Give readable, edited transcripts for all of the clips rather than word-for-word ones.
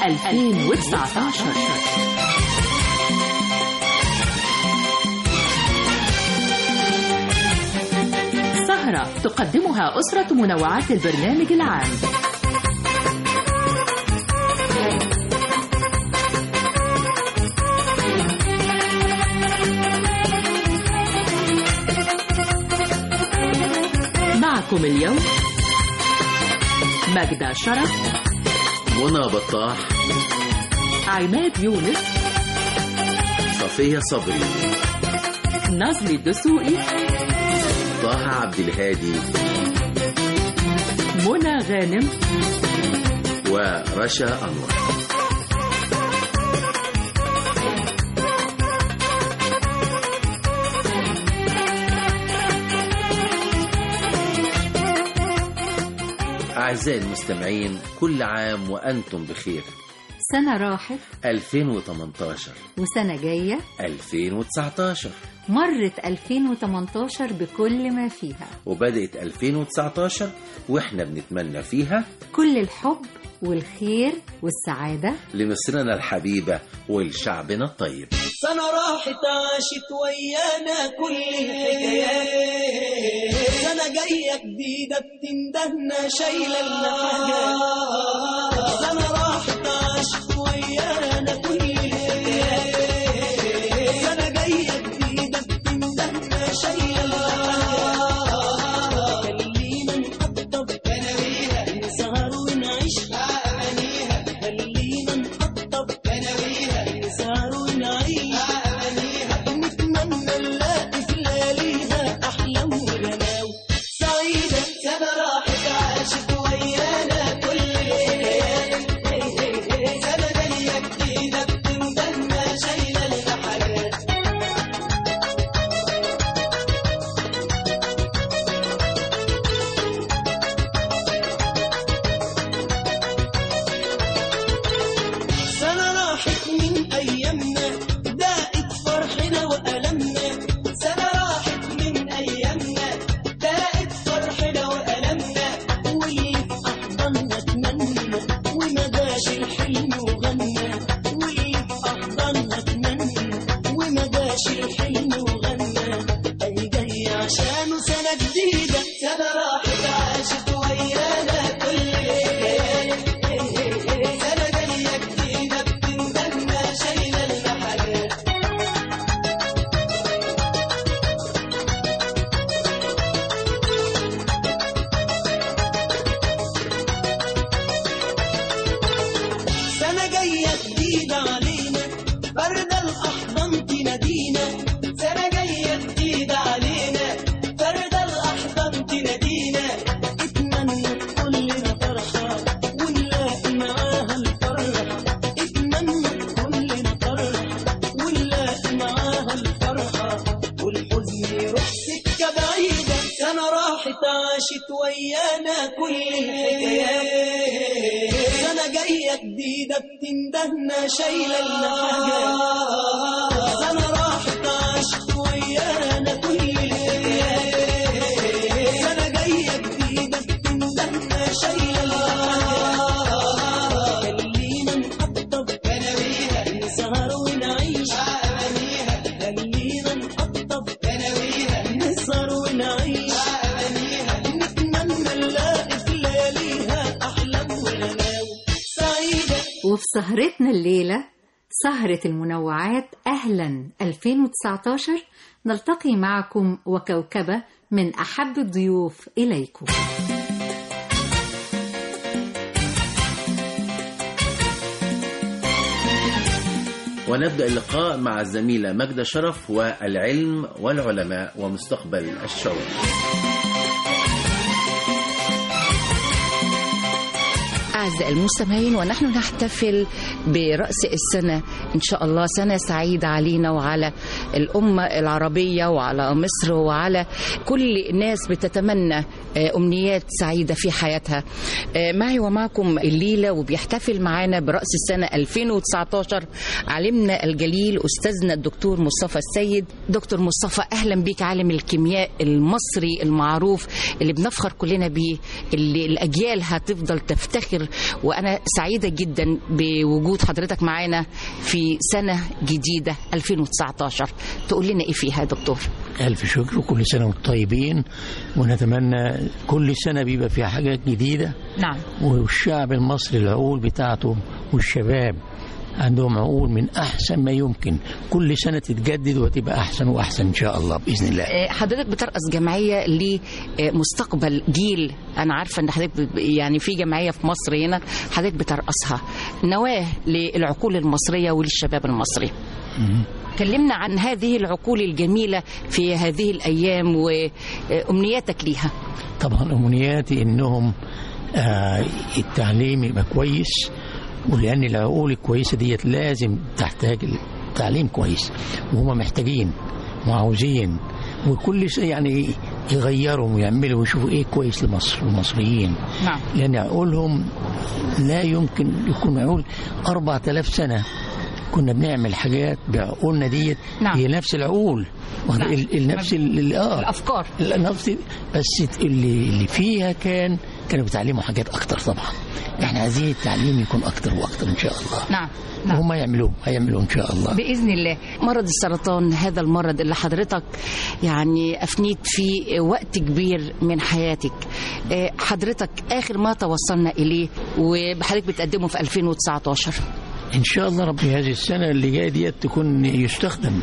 2019. سهرة تقدمها أسرة منوعات البرنامج العام. معكم اليوم ماجدة شرف، منى بطاح، عماد يونس، صفية صبري، نازلي الدسوقي، طه عبد الهادي، منى غانم، ورشا أنور. أعزائي المستمعين، كل عام وأنتم بخير. سنة راحت 2018 وسنة جاية 2019. مرت 2018 بكل ما فيها، وبدأت 2019 وإحنا بنتمنى فيها كل الحب والخير والسعادة لمصرنا الحبيبة ولشعبنا الطيب. سنة راحت عاشت ويانا كل الحكايات، سنة جاية جديدة بتندهنا شايلة لنا حاجات. سنة راحت عاشت ويانا كل الحكايات، سنة جاية جديدة بتندهنا شايلة لنا حاجات. خلينا نقطب بناويها نسهر ونعيش أمانيها، خلينا نقطب بناويها نسهر ونعيش أمانيها، نتمنى نلاقي في لياليها أحلام وغناوي سعيدة. سنة راحت عاشت ويانا كل الحكايات، سنة جاية جديدة بتندهنا شايلة لنا حاجات. سنة راحت من أيامنا داقت فرحنا وألمنا، سنة راحت من أيامنا داقت فرحنا وألمنا، واللي في أحضاننا اتمنى وما داش الحلم وغنى، واللي في أحضاننا اتمنى وما داش الحلم وغنى. أي جاي عشانه سنة جديدة، سنة راحت عاشت ويانا كل الحكايات، سنة جاية جديدة بتندهنا شايلة لنا حاجات. سنة جاية جديدة علينا باردة الأحضان تنادينا، سنة جاية جديدة علينا باردة الأحضان تنادينا، اتمنى كلنا فرحة ونلاقي معاها الفرحة، اتمنى كلنا فرحة ونلاقي معاها الفرحة، والحزن يروح سكة بعيدة. سنة راحت عاشت ويانا كل الحكايات، سنة جاية جديدة بتندهنا شايلة لنا حاجات. سنة راحت عاشت ويانا كل الحكايات، سنة جاية جديدة بتندهنا شايلة لنا حاجات. خلينا نقطب بناويها نسهر ونعيش أمانيها، خلينا نقطب بناويها نسهر ونعيش أمانيها، نتمنى نلاقي في لياليها أحلام وغناوي سعيدة. وفي سهرتنا الليلة سهرة المنوعات أهلا 2019 نلتقي معكم وكوكبة من أحب الضيوف إليكم. ونبدأ اللقاء مع الزميلة ماجدة شرف والعلم والعلماء ومستقبل الشباب. أعزائي المستمعين، ونحن نحتفل برأس السنة إن شاء الله سنة سعيدة علينا وعلى الأمة العربية وعلى مصر وعلى كل الناس بتتمنى أمنيات سعيدة في حياتها. معي ومعكم الليلة وبيحتفل معنا برأس السنة 2019 علمنا الجليل أستاذنا الدكتور مصطفى السيد. دكتور مصطفى، أهلا بك، عالم الكيمياء المصري المعروف اللي بنفخر كلنا بيه، اللي الأجيال هتفضل تفتخر وأنا سعيدة جدا بوجود حضرتك معانا في سنة جديدة 2019. تقول لنا إيه فيها يا دكتور؟ ألف شكر وكل سنة وانتم طيبين، ونتمنى كل سنة بيبقى فيها حاجات جديدة. نعم. والشعب المصري العقول بتاعته والشباب عندهم عقول من أحسن ما يمكن، كل سنة تتجدد وتبقى أحسن وأحسن إن شاء الله بإذن الله. حضرتك بترأس جمعية لمستقبل جيل، أنا عارفة أن حضرتك يعني في جمعية في مصر هنا حضرتك بترأسها، نواة للعقول المصرية وللشباب المصري. كلمنا عن هذه العقول الجميلة في هذه الأيام وأمنياتك ليها. طبعا أمنياتي إنهم التعليم يبقى كويس، ولأن العقول الكويسة ديت لازم تحتاج تعليم كويس، وهم محتاجين وعاوزين، وكل يعني يغيروا ويعملوا ويشوفوا ايه كويس لمصر والمصريين. نعم. لأن عقولهم لا يمكن يكون عقول 4000 سنة كنا بنعمل حاجات بعقولنا ديت. نعم. هي نفس العقول. نعم. نفس الأفكار. نفس، بس اللي فيها كانوا بيتعلموا حاجات أكتر. طبعا احنا عايزين التعليم يكون أكتر وأكتر إن شاء الله. نعم. وهم هيعملوا إن شاء الله بإذن الله. مرض السرطان، هذا المرض اللي حضرتك يعني أفنيت فيه وقت كبير من حياتك، حضرتك آخر ما توصلنا إليه وحضرتك بتقدمه في 2019 إن شاء الله ربي هذه السنة اللي جاية دي تكون يستخدم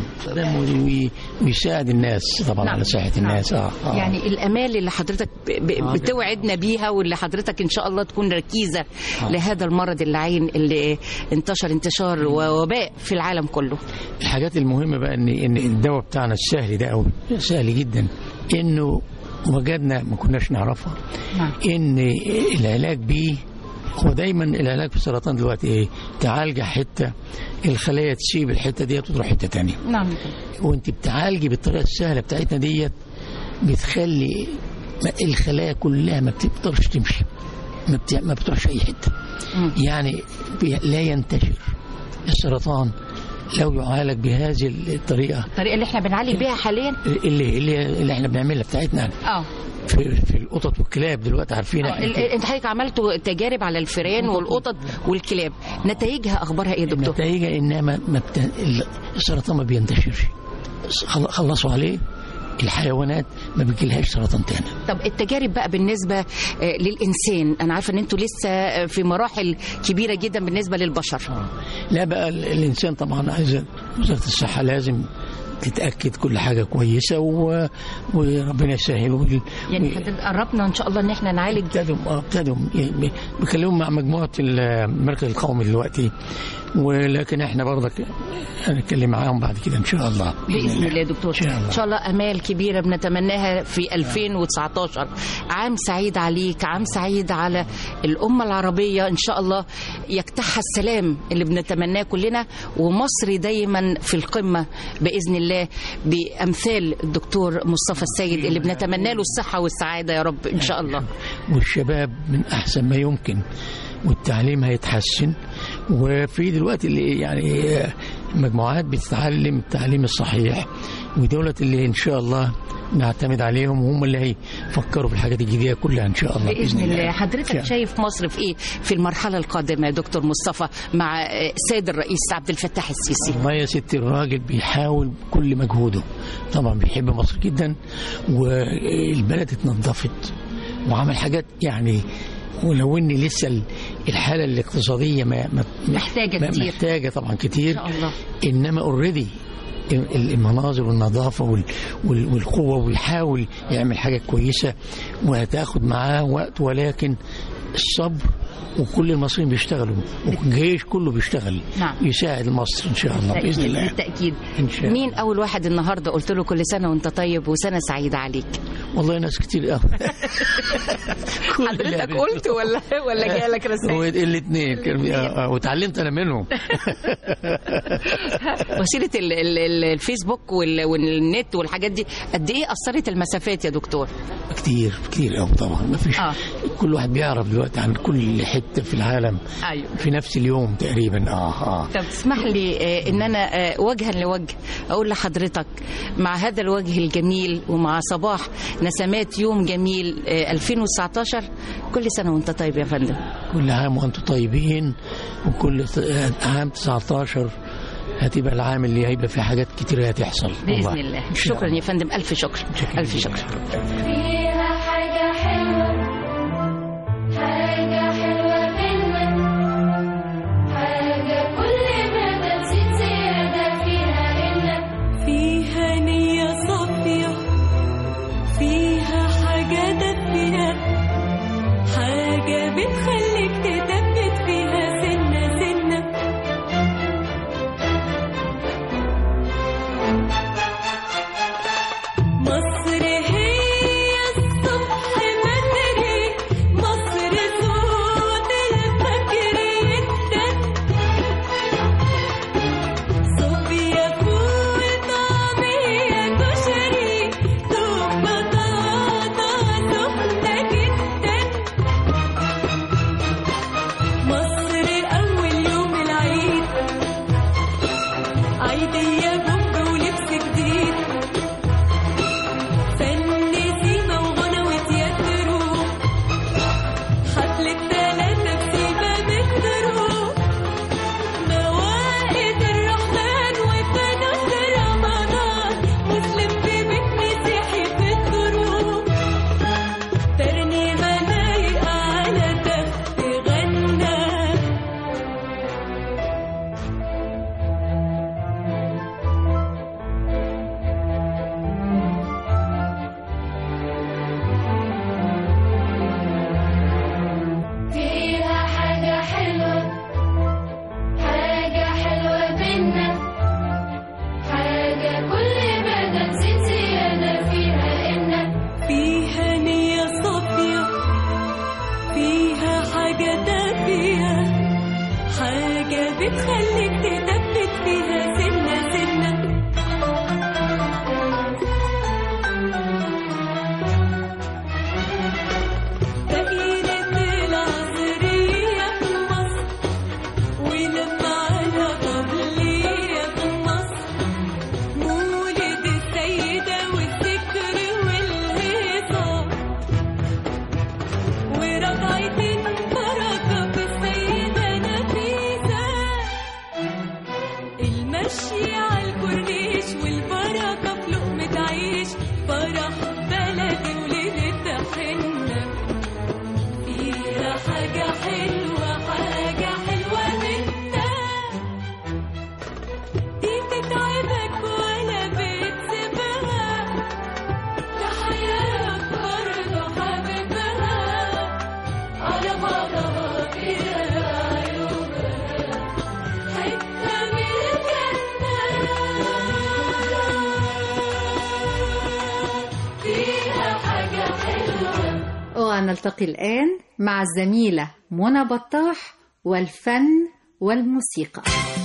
ويساعد الناس طبعا. نعم. على صحة الناس. يعني الأمال اللي حضرتك بتوعدنا بيها، واللي حضرتك إن شاء الله تكون ركيزة لهذا المرض اللعين اللي انتشار ووباء في العالم كله. الحاجات المهمة بقى إن الدواء بتاعنا السهل ده، أو سهل جدا، إنه وجدنا ما كناش نعرفها. نعم. إن العلاج بيه هو دايما العلاج في السرطان دلوقتي ايه؟ تعالج حته، الخلايا تسيب الحته ديت وتروح حته تانية. نعم. وانت بتعالجي بالطريقه السهله بتاعتنا ديت بتخلي الخلايا كلها ما بتقدرش تمشي، ما بتروحش اي حته. يعني لا ينتشر السرطان لو يعالج بهذه الطريقه اللي احنا بنعالج بيها حاليا، اللي احنا بنعملها بتاعتنا. في القطط والكلاب دلوقتي عارفين. انت حضرتك عملتوا تجارب على الفئران والقطط والكلاب، نتائجها اخبارها ايه يا دكتور؟ نتائجها انها السرطان ما بينتشرش، خلصوا عليه، الحيوانات ما بيجيلهاش سرطان تاني. طب التجارب بقى بالنسبة للإنسان، أنا عارفة أن أنتوا لسه في مراحل كبيرة جدا بالنسبة للبشر. لا بقى الإنسان طبعا عايز وزارة الصحة لازم تتأكد كل حاجة كويسة وربنا يسهل. يعني قربنا إن شاء الله إن إحنا نعالج. ابتدوا بيكلموا مع مجموعة المركز القومي دلوقتي، ولكن احنا برضك هنتكلم معاهم بعد كده ان شاء الله باذن الله. دكتور ان شاء الله امال كبيره بنتمناها في 2019. عام سعيد عليك، عام سعيد على الامه العربيه، ان شاء الله يكتحها السلام اللي بنتمناه كلنا، ومصر دايما في القمه باذن الله بامثال الدكتور مصطفى السيد اللي بنتمنى له الصحه والسعاده يا رب ان شاء الله. والشباب من احسن ما يمكن، والتعليم هيتحسن، وفي دلوقتي اللي يعني مجموعات بتتعلم التعليم الصحيح، ودولة اللي إن شاء الله نعتمد عليهم، وهم اللي هيفكروا في الحاجات الجديدة كلها إن شاء الله بإذن الله. حضرتك شايف مصر في إيه في المرحلة القادمة يا دكتور مصطفى مع السيد الرئيس عبد الفتاح السيسي؟ والله يا ستي الراجل بيحاول بكل مجهوده، طبعا بيحب مصر جدا، والبلد اتنظفت وعمل حاجات يعني، ولو ان لسه الحاله الاقتصاديه محتاجه طبعا كتير إن شاء الله. انما اوريدي المناظر والنظافه والقوه، ويحاول يعمل حاجه كويسه، وهتاخد معاه وقت، ولكن الصبر، وكل المصريين بيشتغلوا، والجيش كله بيشتغل. نعم. يساعد مصر ان شاء الله باذن الله. بالتاكيد. مين اول واحد النهارده قلت له كل سنه وانت طيب وسنه سعيده عليك؟ والله ناس كتير قوي. حضرتك قلت ولا جالك رسائل؟ الاثنين وتعلمت انا منهم. وسيله الفيسبوك والنت والحاجات دي قد ايه اثرت المسافات يا دكتور؟ كتير قوي طبعا. ما فيش كل واحد بيعرف دلوقتي عن كل حتة في العالم ايوه في نفس اليوم تقريبا. طب تسمح لي ان انا وجها لوجه اقول لحضرتك مع هذا الوجه الجميل ومع صباح نسمات يوم جميل 2019 كل سنة وانت طيب يا فندم. كل عام وانتم طيبين، وكل عام 19 هتبقى العام اللي هيبقى فيه حاجات كتير هتحصل بإذن الله. شكرا يا فندم، ألف شكر. ألف شكر. فيها حاجة حلوة، حاجة حلوة منك، حاجة كل ما تزيد زيادة فيها إنك فيها نية صافية، فيها حاجة دافية، حاجة بتخليك تثبت فيها سنة سنة. مصر هي الصبح بدري، مصر صوت الفجر يدن، صوفيا فول طعمية كشري، دوب بطاطا سخنة جدا. مصر أول يوم العيد، عيدية بومب ولبس جديد، فن سيما وغنى وتياترو، حفلة 3 بسيمة مترو، موائد الرحمن وفانوس رمضان، مسلم في بيت مسيحي في الدروب، ترنيمة لايقة على تخت غنى. فيها حاجة حلوة، حاجة حلوة منك، حاجة كل ما تزيد زيادة فيها إنك فيها نية صافية، فيها حاجة دافية، حاجة بتخليك تثبت فيها سنة سنة. دائرة العصرية في مصر، ولما على طبلية في مصر، مولد السيدة والذكر والهيصة، وركعتين بركة في السيدة نفيسة، المشي على الكورنيش والبركة في لقمة عيش، فرح بلدي وليلة حنة. فيها حاجة حلوة، حاجة حلوة منك، دي تتعبك ولا بتسيبها، تحياك برضه حبيبها، على بعضها فيها عيوبها، حتة من الجنة. فيها حاجة حلوة. ونلتقي الآن مع الزميلة منى بطاح والفن والموسيقى.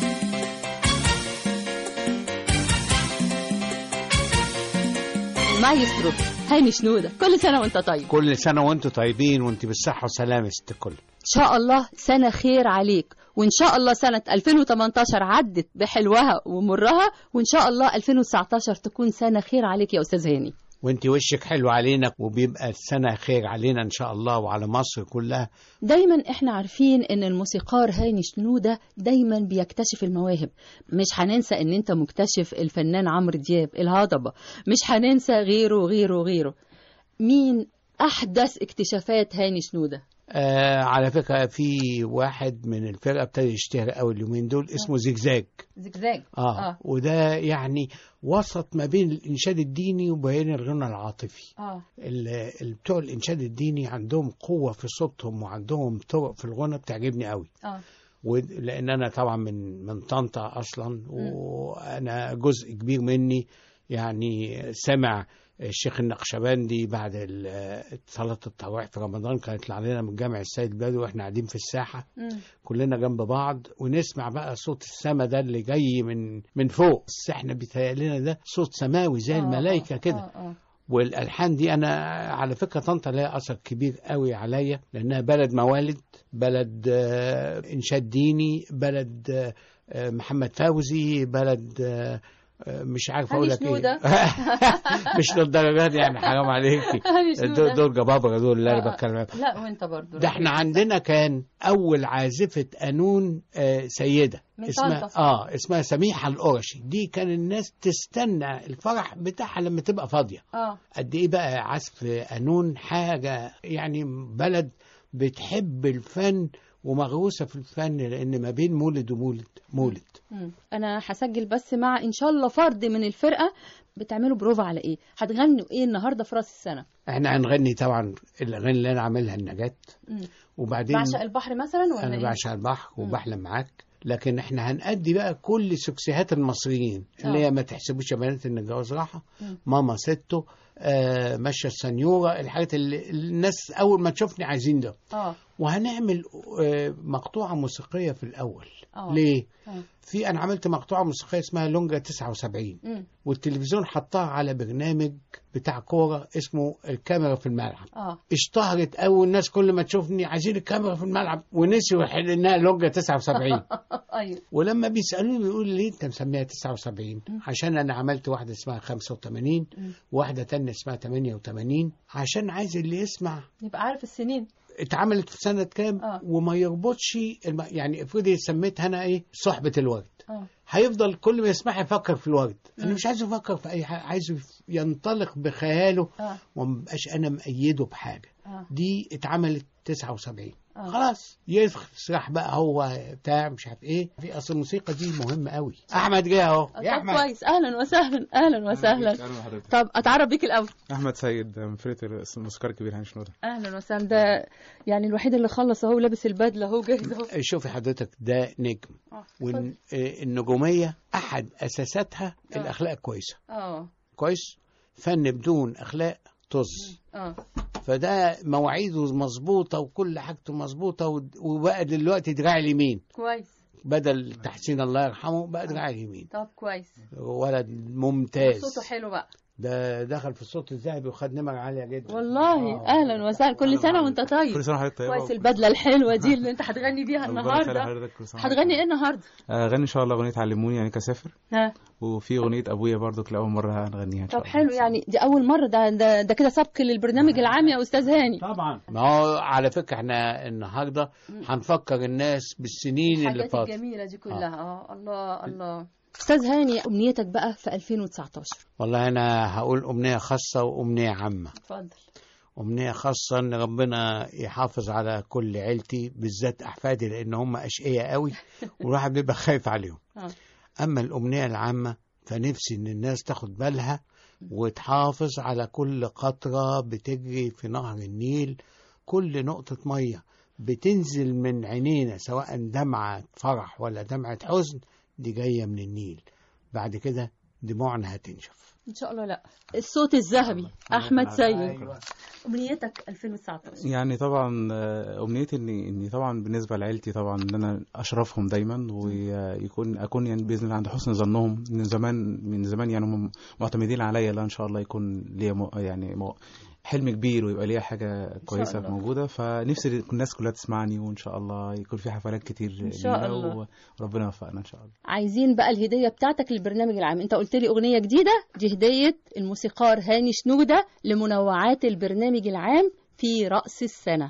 مايسترو هاني شنودة، كل سنة وانت طيب. كل سنة وانتم طيبين وانت بالصحة والسلامة يا ست الكل. إن شاء الله سنة خير عليك، وإن شاء الله سنة 2018 عدت بحلوها ومرها، وإن شاء الله 2019 تكون سنة خير عليك يا أستاذ هاني. وانت وشك حلو علينا، وبيبقى السنة خير علينا ان شاء الله وعلى مصر كلها. دايما احنا عارفين ان الموسيقار هاني شنودة دايما بيكتشف المواهب. مش هننسى ان انت مكتشف الفنان عمرو دياب الهضبة، مش هننسى غيره. مين احدث اكتشافات هاني شنودة؟ على فكرة في واحد من الفرقة ابتدى يشتهر قوي اليومين دول اسمه زجزاج. وده يعني وسط ما بين الإنشاد الديني وبين الغنى العاطفي. بتوع الإنشاد الديني عندهم قوة في صوتهم وعندهم طرق في الغنى بتعجبني قوي. لأن أنا طبعا من طنطا أصلا، وأنا جزء كبير مني يعني سمع الشيخ النقشبندي بعد صلاة التراويح في رمضان، كانت علينا من جامع السيد بدوي واحنا قاعدين في الساحة كلنا جنب بعض، ونسمع بقى صوت السما ده اللي جاي من فوق، بس احنا بيتهيأ لنا ده صوت سماوي زي الملائكة كده. والألحان دي أنا على فكرة طنطا لها أثر كبير قوي عليا، لأنها بلد موالد، بلد إنشاد ديني، بلد محمد فوزي، بلد مش عارف اقول لك ايه. مش للدرجه دي يعني، حرام عليكي. دول جبابره دول اللي انا بتكلم عنهم. لا وانت برضه ده احنا عندنا كان اول عازفه قانون سيده اسمها سميحه القرشي. دي كان الناس تستنى الفرح بتاعها لما تبقى فاضيه. قد ايه بقى عزف قانون، حاجه يعني بلد بتحب الفن ومغروسة في الفن، لأن ما بين مولد ومولد. أنا هسجل بس مع إن شاء الله فرد من الفرقة. بتعملوا بروفا على إيه؟ هتغنوا إيه النهاردة في رأس السنة؟ إحنا هنغني طبعا الأغاني اللي أنا عاملها النجاة. وبعدين بعشق البحر مثلا ولا أنا بعشق البحر وبحلم معاك. لكن إحنا هنأدي بقى كل سكسيهات المصريين اللي هي ما تحسبوش يا بنات إن الجواز راحة، ماما ستو، ماشية السنيورة، الحاجات اللي الناس أول ما تشوفني عايزين ده. وهنعمل مقطوعة موسيقية في الأول. ليه؟ أنا عملت مقطوعة موسيقية اسمها لونجا 79 والتلفزيون حطها على برنامج بتاع كورة اسمه الكاميرا في الملعب. اشتهرت أول الناس كل ما تشوفني عايزين الكاميرا في الملعب، ونسيوا إنها لونجا 79. ولما بيسألوني بيقولوا ليه أنت مسميها 79؟ عشان أنا عملت واحدة اسمها 85 وواحدة تانية اسمها 88، عشان عايز اللي يسمع يبقى عارف السنين اتعملت في سنة كام. وما يربطش يعني افرضي سميتها أنا إيه صحبة الورد، هيفضل كل ما يسمعها يفكر في الورد. أنا مش عايزه يفكر في أي حاجة، عايزه ينطلق بخياله ومبقاش أنا مقيده بحاجة. دي اتعملت 79. خلاص يسرح بقى هو بتاع مش عارف ايه. في اصل الموسيقى دي مهمه قوي. احمد جه اهو. يا احمد كويس. اهلا وسهلا. اهلا وسهلا. طب اتعرف بيك الاول. احمد سيد من فرقه الموسيقار الكبير هاني شنوده. اهلا وسهلا. ده يعني الوحيد اللي خلص اهو، لابس البدله اهو، جاهز اهو. شوفي حضرتك ده نجم. والنجوميه احد اساساتها الاخلاق كويسه. كويس. فن بدون اخلاق طز. فده مواعيده مظبوطه وكل حاجته مظبوطه، وبقى دلوقتي دراع اليمين. كويس. بدل تحسين الله يرحمه بقى دراع اليمين. طب كويس. ولد ممتاز. صوته حلو بقى. ده دخل في الصوت الذهبي وخد نمر عاليه جدا والله. اهلا وسهلا. كل سنه وانت طيب. كل سنه وحضرتك طيب. كويس. البدله الحلوه دي اللي انت هتغني بيها النهارده. هتغني ايه النهارده؟ غني ان شاء الله اغنيه علموني يعني كسافر. وفي اغنيه ابويا برضو لاول مره هنغنيها ان شاء الله. طب حلو. يعني دي اول مره. ده كده سبق للبرنامج العام يا استاذ هاني. طبعا. ما هو على فكره احنا النهارده هنفكر الناس بالسنين اللي فاتت الجميله دي كلها. الله الله. أستاذ هاني، أمنيتك بقى في 2019؟ والله أنا هقول أمنية خاصة وأمنية عامة. اتفضل. أمنية خاصة إن ربنا يحافظ على كل عيلتي، بالذات أحفادي لأن هم أشقياء قوي والواحد بيبقى خايف عليهم. أما الأمنية العامة فنفسي إن الناس تاخد بالها وتحافظ على كل قطرة بتجري في نهر النيل، كل نقطة مية بتنزل من عينينا سواء دمعة فرح ولا دمعة حزن، دي جاية من النيل. بعد كده دموعنا هتنشف إن شاء الله. لا الصوت الذهبي أحمد سيد. أمنيتك 2019؟ يعني طبعا أمنيتي إني طبعا بالنسبة لعيلتي طبعا إن أنا أشرفهم دايما، أكون يعني بإذن الله عند حسن ظنهم. من زمان يعني هم معتمدين عليا. لا إن شاء الله يكون ليا يعني حلم كبير ويبقى ليها حاجة كويسة موجودة. فنفسي الناس كلها تسمعني، وإن شاء الله يكون في حفلات كتير إن شاء الله، وربنا يوفقنا إن شاء الله. عايزين بقى الهدية بتاعتك للبرنامج العام. أنت قلت لي أغنية جديدة، دي هدية الموسيقار هاني شنودة لمنوعات البرنامج العام في رأس السنة.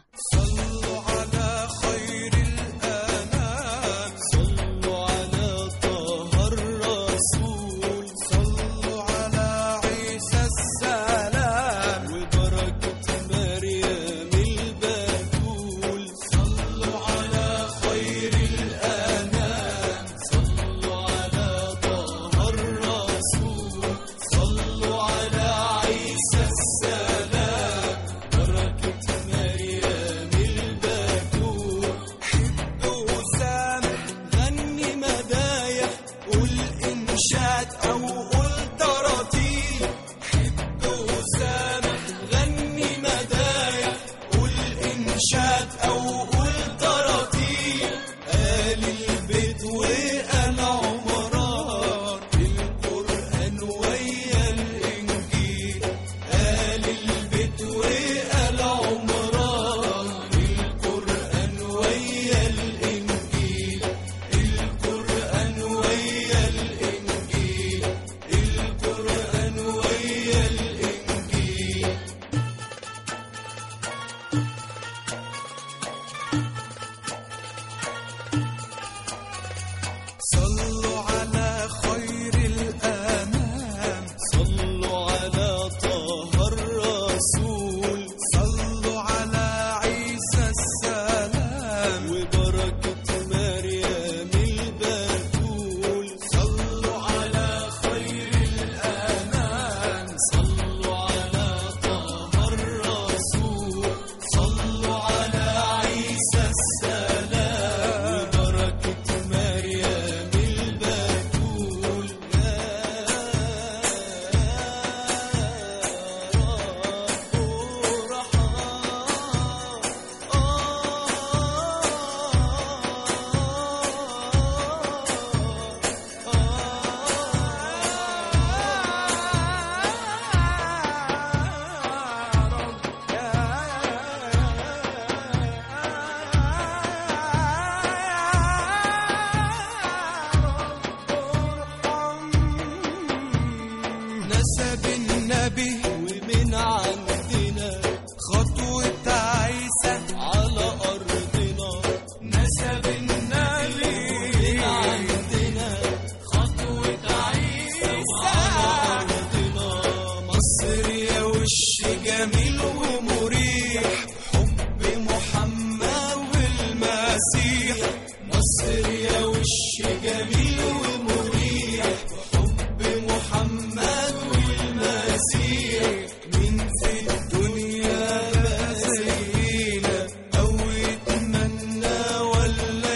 نسب النبي ومن عندنا خطوة عيسى على أرضنا. نسب النبي ومن عندنا خطوة عيسى على أرضنا. مصر يا وش جميل ومريح حب محمد والمسيح. مصر يا وش جميل ومريح حب محمد والمسيح. مين في الدنيا بقى زينا أو يتمنى ولا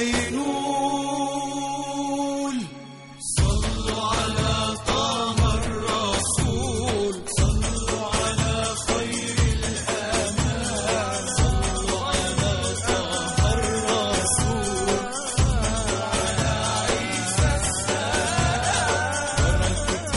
ينول؟ صلوا على طه الرسول، صلوا على خير الأنام، صلوا على طه الرسول، على عيسى السلام،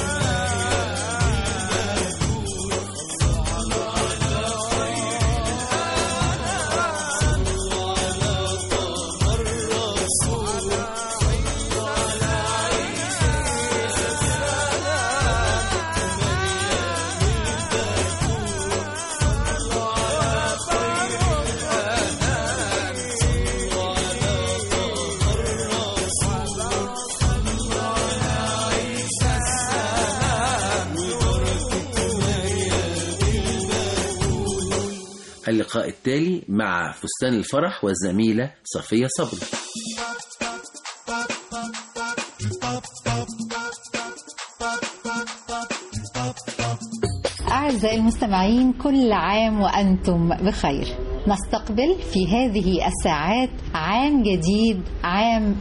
اللقاء التالي مع فستان الفرح والزميلة صفية صبري. أعزائي المستمعين، كل عام وأنتم بخير. نستقبل في هذه الساعات عام جديد، عام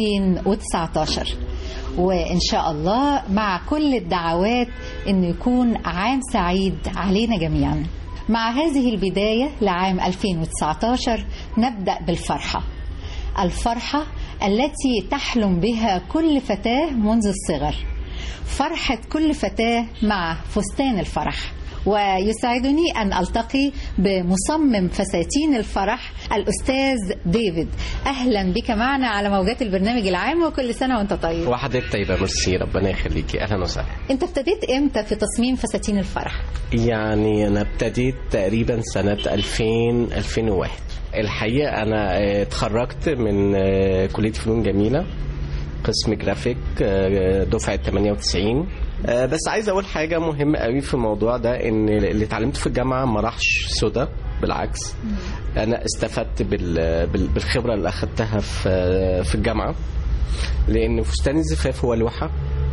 2019، وإن شاء الله مع كل الدعوات أن يكون عام سعيد علينا جميعا. مع هذه البداية لعام 2019 نبدأ بالفرحة، الفرحة التي تحلم بها كل فتاة منذ الصغر، فرحة كل فتاة مع فستان الفرح. ويسعدني أن ألتقي بمصمم فساتين الفرح الأستاذ ديفيد. أهلا بك معنا على موجات البرنامج العام، وكل سنة وأنت طيب. وحضرتك طيبة، ميرسي، ربنا يخليكي. أهلا وسهلا. أنت ابتديت إمتى في تصميم فساتين الفرح؟ يعني أنا ابتديت تقريبا سنة 2001. الحقيقة أنا اتخرجت من كلية فنون جميلة، قسم جرافيك، دفعة 98. بس عايز اقول حاجه مهمه قوي في الموضوع ده، ان اللي اتعلمته في الجامعه ما راحش سودا، بالعكس انا استفدت بالخبره اللي اخدتها في الجامعه. لان فستان الزفاف هو لوحه،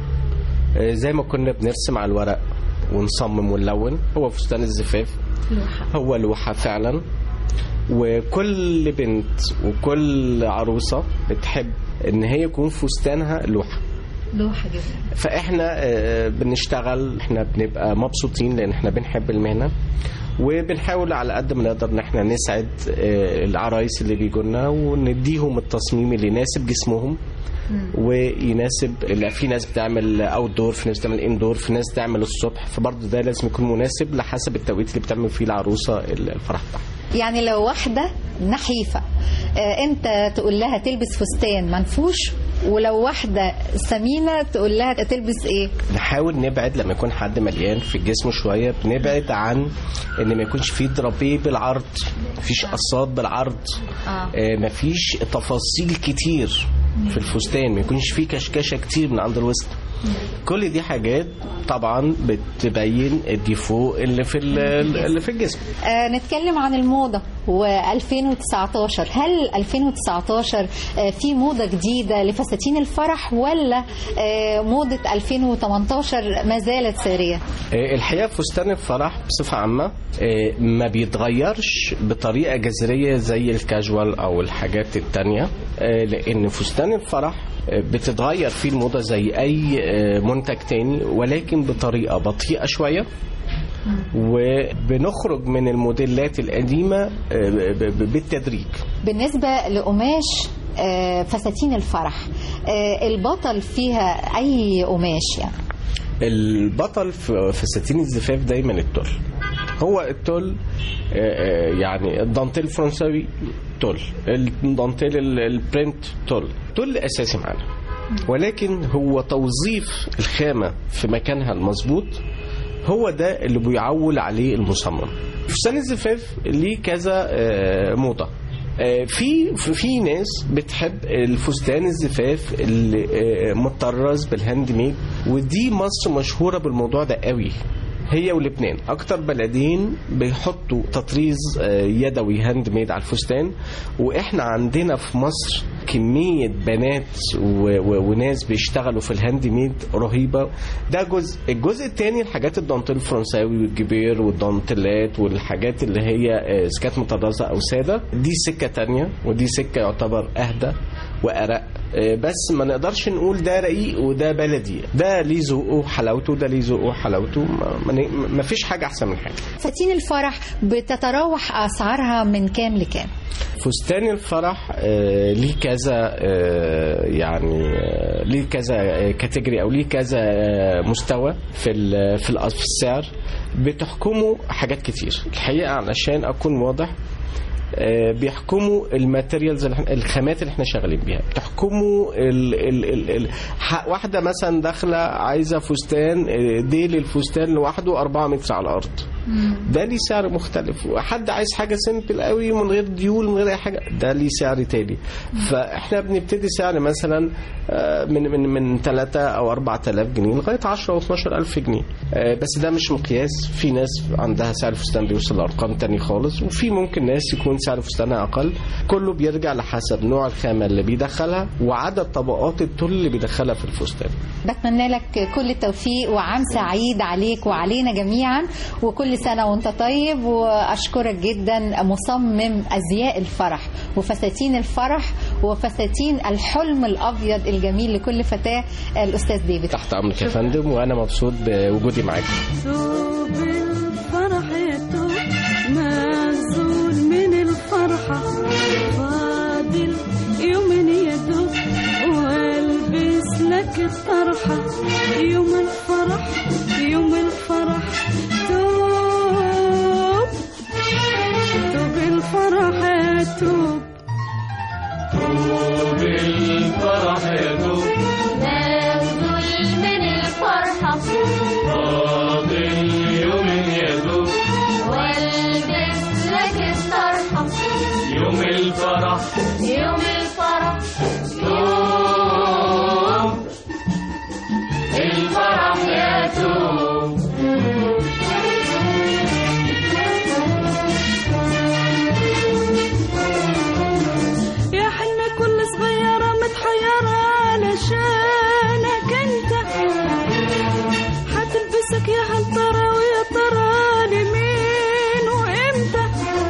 زي ما كنا بنرسم على الورق ونصمم ونلون، هو فستان الزفاف هو لوحه فعلا. وكل بنت وكل عروسه بتحب ان هي يكون فستانها لوحه جدا. فاحنا بنشتغل، احنا بنبقى مبسوطين لان احنا بنحب المهنه، وبنحاول على قد ما نقدر ان احنا نسعد العرايس اللي بيجونا ونديهم التصميم اللي يناسب جسمهم ويناسب. في ناس بتعمل اوت دور، في ناس بتعمل ان دور، في ناس تعمل الصبح، فبرضه ده لازم يكون مناسب لحسب التوقيت اللي بتعمل فيه العروسه الفرح بتاعها. يعني لو واحده نحيفه انت تقول لها تلبس فستان منفوش، ولو واحده سمينه تقول لها تلبس ايه؟ نحاول نبعد لما يكون حد مليان في الجسم شويه، بنبعد عن ان ما يكونش فيه درابيه بالعرض، مفيش قصات بالعرض، مفيش تفاصيل كتير في الفستان، ما يكونش فيه كشكشه كتير من عند الوسط. كل دي حاجات طبعا بتبين الديفو اللي في الجسم. نتكلم عن الموضة و2019. هل 2019 في موضة جديدة لفساتين الفرح، ولا موضة 2018 ما زالت سارية؟ الحقيقة فستان الفرح بصفة عامة ما بيتغيرش بطريقة جذرية زي الكاجوال أو الحاجات التانية، لأن فستان الفرح بتتغير فيه الموضة زي أي منتج تاني، ولكن بطريقة بطيئة شوية، وبنخرج من الموديلات القديمة بالتدريج. بالنسبة لقماش فساتين الفرح، البطل فيها أي قماش؟ يعني البطل في فساتين الزفاف دايما التول، هو التول، يعني الدانتيل الفرنساوي تول، الدانتيل البرنت تول أساسي معانا. ولكن هو توظيف الخامة في مكانها المظبوط هو ده اللي بيعول عليه المصمم. فستان الزفاف ليه كذا موضة. في ناس بتحب الفستان الزفاف اللي مطرز بالهاند ميد، ودي مصر مشهورة بالموضوع ده قوي، هي ولبنان اكتر بلدين بيحطوا تطريز يدوي هاند ميد على الفستان. واحنا عندنا في مصر كمية بنات وناس بيشتغلوا في الهاند ميد رهيبة. ده جزء. الجزء الثاني الحاجات الدانتيل الفرنساوي والجبير والدانتيلات والحاجات اللي هي سكات مطرزة او سادة، دي سكة تانية، ودي سكة يعتبر اهدى وأرق. بس ما نقدرش نقول ده رقيق وده بلدي، ده ليه ذوقه وحلاوته، ده ليه ذوقه وحلاوته، ما فيش حاجة أحسن من حاجة. فساتين الفرح بتتراوح أسعارها من كام لكام؟ فستان الفرح ليه كذا ليه كذا كاتيجوري أو ليه كذا مستوى في السعر، بتحكمه حاجات كتير الحقيقة. علشان أكون واضح، بيحكموا الماتيريالز، الخامات اللي احنا شغالين بيها، بتحكموا واحدة مثلا داخلة عايزة فستان ديل الفستان لوحده 4 متر على الأرض، ده ليه سعر مختلف. وحد عايز حاجة سيمبل قوي من غير ديول من غير أي حاجة، ده ليه سعر تاني. فاحنا بنبتدي سعر مثلا من 3 أو 4000 جنيه لغاية 10 أو 12,000 جنيه. بس ده مش مقياس. في ناس عندها سعر فستان بيوصل لأرقام تاني خالص، وفي ممكن ناس يكون سعر فستانها أقل. كله بيرجع لحسب نوع الخامة اللي بيدخلها وعدد طبقات التل اللي بيدخلها في الفستان. بتمنى لك كل التوفيق وعام سعيد عليك وعلينا جميعا، وكل سنة وانت طيب. وأشكرك جدا مصمم أزياء الفرح وفساتين الفرح وفساتين الحلم الأبيض الجميل لكل فتاة، الأستاذ ديفيد. تحت أمرك يا فندم، وأنا مبسوط بوجودي معاك. ثوب الفرح يتوب مغزول من الفرحة، فاضل يوم يدوب والبس لك الطرحة. يوم الفرح يوم الفرح توب الفرح يتوب، توب الفرح يتوب مغزول من الفرحة، فاضل يوم يدوب والبس لك الطرحة. يوم الفرح يوم الفرح توب الفرح يتوب. يا حلمي كل صغيرة متحيرة علشانك انت، حتلبسك يا هل ترى ويا ترى لمين وامتى،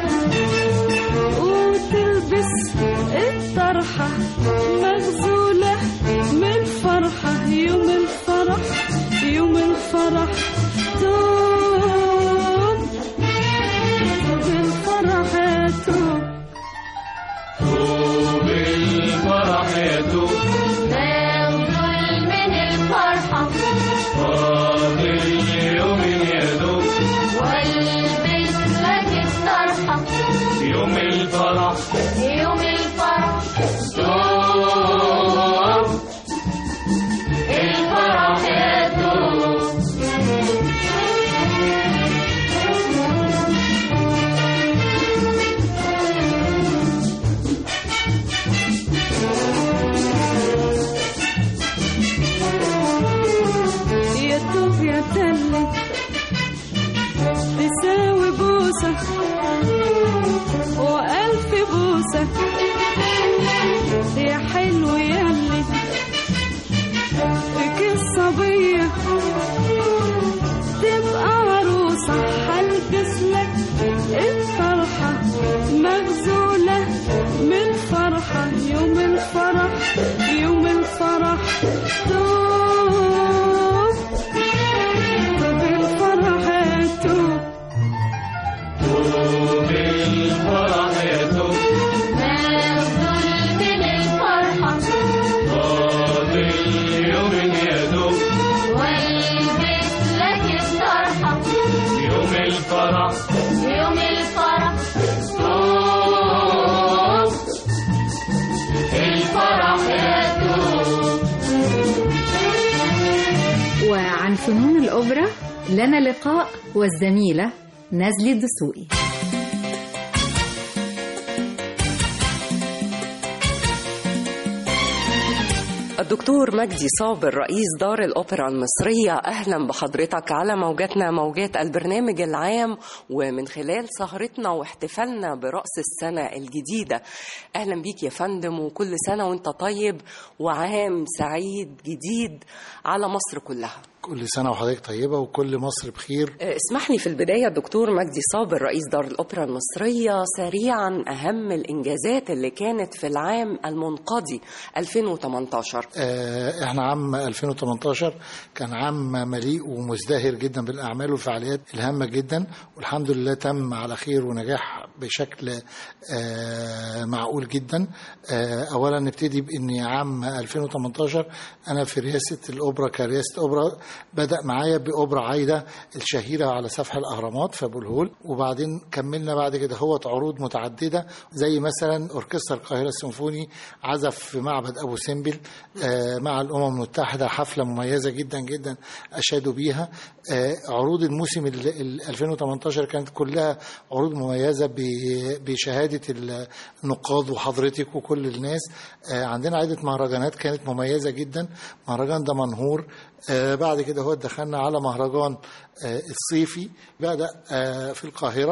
وتلبس الطرحة مغزولة من فرحة. يوم الفرح يوم الفرح توب الفرح يتوب، توب الفرح يتوب مغزول من الفرحة، فاضل يوم يدوب والبس لك الطرحة. يوم الفرح يوم الفرح توب الفرح يتوب. يتوب يا تلي تساوي بوسة وألف بوسة، يا حلو ياللي فيك الصبية تبقى عروسة. هلبس لك الطرحة مغزولة من فرحة. يوم الفرح يوم الفرح توب الفرح يتوب، توب الفرح يتوب الفنون الأوبرا لنا لقاء والزميلة نازلي الدسوقي. الدكتور مجدي صابر رئيس دار الأوبرا المصرية، أهلا بحضرتك على موجاتنا، موجات البرنامج العام، ومن خلال سهرتنا واحتفالنا برأس السنة الجديدة. أهلا بيك يا فندم، وكل سنة وانت طيب، وعام سعيد جديد على مصر كلها. كل سنة وحضرتك طيبة وكل مصر بخير. اسمح لي في البداية دكتور مجدي صابر رئيس دار الأوبرا المصرية، سريعا أهم الإنجازات اللي كانت في العام المنقضي 2018. احنا عام 2018 كان عام مليء ومزدهر جدا بالأعمال والفعاليات الهامة جدا، والحمد لله تم على خير ونجاح بشكل معقول جدا. أولا نبتدي بأن عام 2018 أنا في رئاسة الأوبرا كرئاسة أوبرا بدأ معايا بأوبرا عايدة الشهيرة على سفح الأهرامات في أبو الهول، وبعدين كملنا بعد كده هو عروض متعددة زي مثلا أوركسترا القاهرة السيمفوني عزف في معبد أبو سمبل مع الأمم المتحدة، حفلة مميزة جدا جدا أشادوا بيها. عروض الموسم 2018 كانت كلها عروض مميزة بشهادة النقاد وحضرتك وكل الناس. عندنا عدة مهرجانات كانت مميزة جدا، مهرجان دمنهور، بعد كده هو دخلنا على مهرجان الصيفي بدأ في القاهرة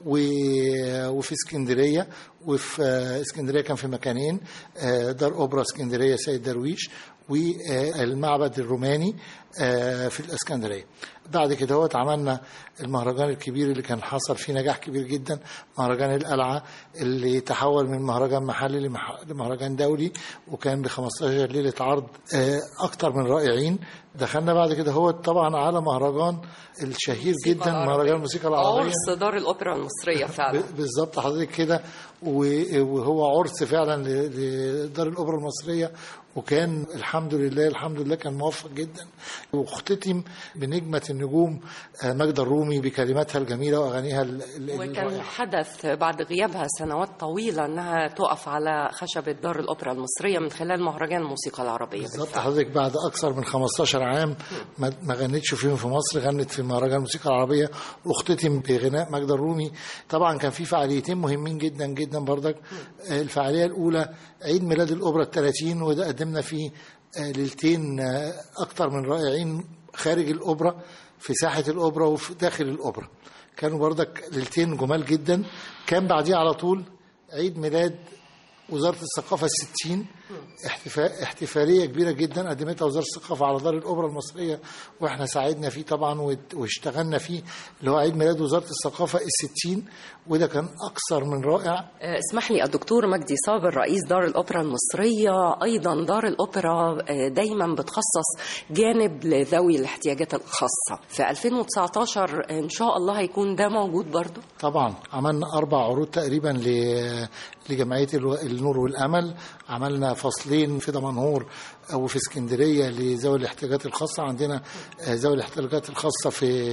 وفي اسكندرية. وفي اسكندرية كان في مكانين، دار أوبرا اسكندرية سيد درويش والمعبد الروماني في الاسكندرية. بعد كده هو عملنا المهرجان الكبير اللي كان حصل فيه نجاح كبير جدا، مهرجان القلعة اللي تحول من مهرجان محلي لمهرجان دولي، وكان ب15 ليلة عرض أكتر من رائعين. دخلنا بعد كده هو طبعا على مهرجان الشهير جدا، مهرجان الموسيقى العربية، عرس دار الأوبرا المصرية فعلا. بالظبط حضرتك كده، وهو عرس فعلا لدار الأوبرا المصرية، وكان الحمد لله كان موفق جدا، واختتم بنجمة النجوم ماجدة الرومي بكلماتها الجميلة وأغانيها وكان حدث بعد غيابها سنوات طويلة أنها تقف على خشبة دار الأوبرا المصرية من خلال مهرجان الموسيقى العربية. بالظبط حضرتك، بعد أكثر من 15 عام ما غنتش فيهم في مصر، غنت في مهرجان الموسيقى العربية، واختتم بغناء ماجدة الرومي. طبعا كان في فعاليتين مهمين جدا جدا برضك. الفعالية الأولى عيد ميلاد الأوبرا 30، وده قدمنا فيه ليلتين أكتر من رائعين خارج الأوبرا، في ساحة الأوبرا وفي داخل الأوبرا، كانوا برضك ليلتين جمال جدا. كان بعديه على طول عيد ميلاد وزارة الثقافة 60، احتفالية كبيرة جدا قدمتها وزارة الثقافة على دار الأوبرا المصرية، واحنا ساعدنا فيه طبعا واشتغلنا فيه، اللي هو عيد ميلاد وزارة الثقافة 60، وده كان أكثر من رائع. اسمح لي الدكتور مجدي صابر رئيس دار الأوبرا المصرية، أيضا دار الأوبرا دايما بتخصص جانب لذوي الاحتياجات الخاصة، في 2019 إن شاء الله هيكون ده موجود برضو؟ طبعا عملنا 4 عروض تقريبا لجمعية النور والأمل، عملنا فصلين في دمنهور وفي اسكندرية لذوي الاحتياجات الخاصة. عندنا ذوي الاحتياجات الخاصة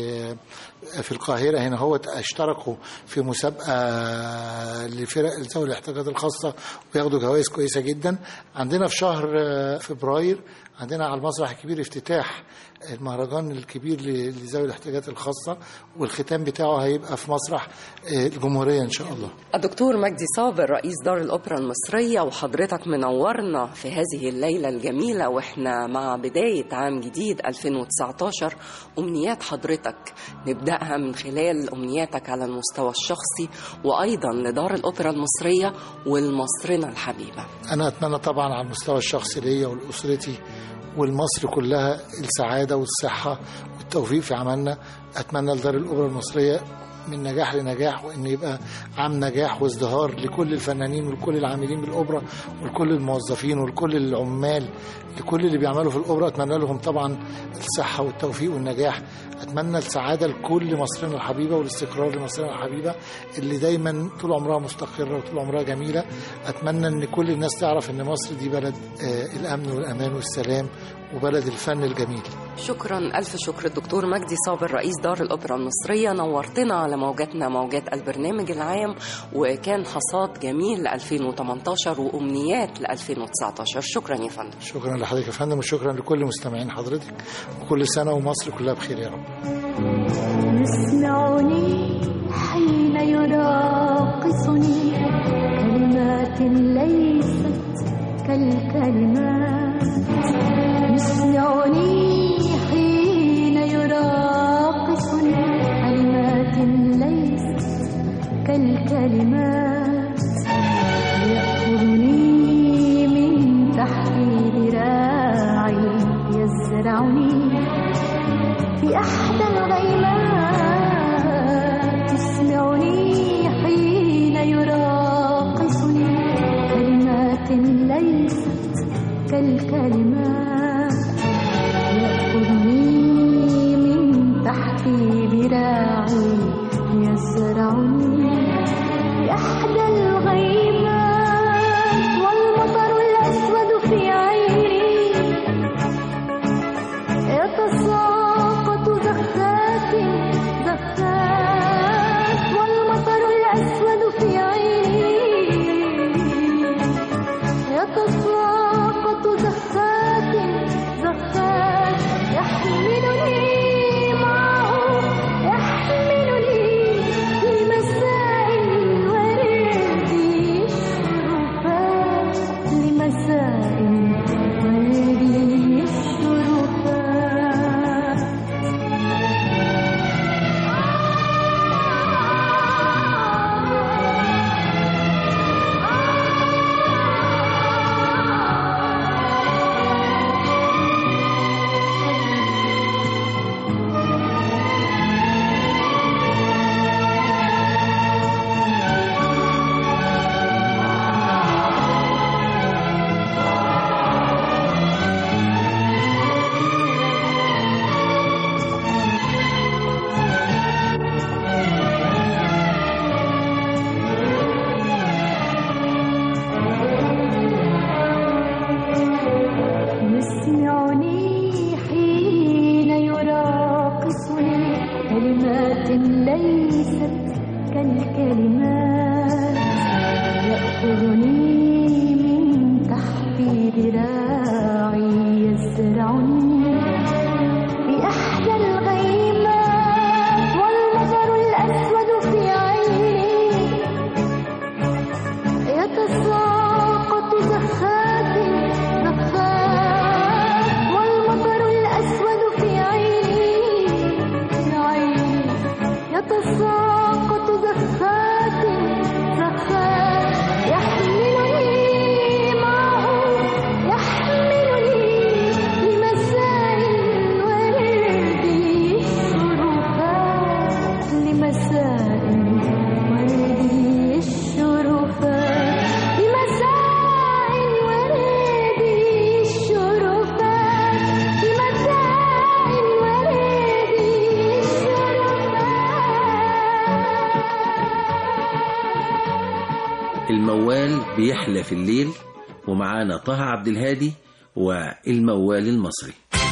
في القاهرة هنا هو اشتركوا في مسابقة لفرق ذوي الاحتياجات الخاصة وياخدوا جوائز كويسة جدا. عندنا في شهر فبراير عندنا على المسرح الكبير افتتاح المهرجان الكبير لذوي الاحتياجات الخاصة، والختام بتاعه هيبقى في مسرح الجمهورية إن شاء الله. الدكتور مجدي صابر رئيس دار الأوبرا المصرية، وحضرتك منورنا في هذه الليلة الجميلة وإحنا مع بداية عام جديد 2019. أمنيات حضرتك نبدأها من خلال أمنياتك على المستوى الشخصي وأيضا لدار الأوبرا المصرية والمصرنا الحبيبة. أنا أتمنى طبعا على المستوى الشخصي ليا ولأسرتي والمصر كلها السعادة والصحة والتوفيق في عملنا. أتمنى لدار الأوبرا المصرية من نجاح لنجاح، وإن يبقى عام نجاح وازدهار لكل الفنانين ولكل العاملين بالأوبرا ولكل الموظفين ولكل العمال، لكل اللي بيعملوا في الأوبرا. أتمنى لهم طبعا الصحة والتوفيق والنجاح. أتمنى السعادة لكل مصرنا الحبيبة والاستقرار لمصرنا الحبيبة اللي دايما طول عمرها مستقرة وطول عمرها جميلة. أتمنى أن كل الناس تعرف أن مصر دي بلد الأمن والأمان والسلام وبلد الفن الجميل. شكرا ألف شكر الدكتور مجدي صابر رئيس دار الأوبرا المصرية، نورتنا على موجاتنا موجات البرنامج العام، وكان حصاد جميل ل 2018 وأمنيات ل 2019. شكرا يا فندم. شكرا لحضرتك يا فندم، وشكرا لكل مستمعين حضرتك، وكل سنة ومصر كلها بخير يا رب. يسمعني حين يراقصني كلمات ليست كالكلمات، يسمعني حين يراقصني كلمات ليست كالكلمات، يأخذني من تحت ذراعي يزرعني في أحدى الغيمات، يسمعني حين يراقصني كلمات ليست كالكلمات، يأخذني من تحت ذراعي يزرعني في أحدى الغيمات، والمطر الأسود في عيني يتساقط زخات زخات، والمطر الأسود في عيني يتساقط زخات زخات، يحملني معه يحملني لمساء الورد الشرفات، لمساء الورد الشرفات. يسمعني حين يراقصني كلمات ليست كالكلمات، يأخذني من تحت ذراعي يزرعني في أحدى الغيمات، والمطر الأسود في عيني يتساقط زخات زخات، والمطر الأسود في عيني يتساقط زخات زخات، يحملني معه يحملني لمساء الورد الشرفات، لمساء الورد الشرفات، لمساء الورد الشرفات، لمساء الورد الشرفات. الموال بيحلى في الليل، ومعانا طه عبد الهادي والموال المصري.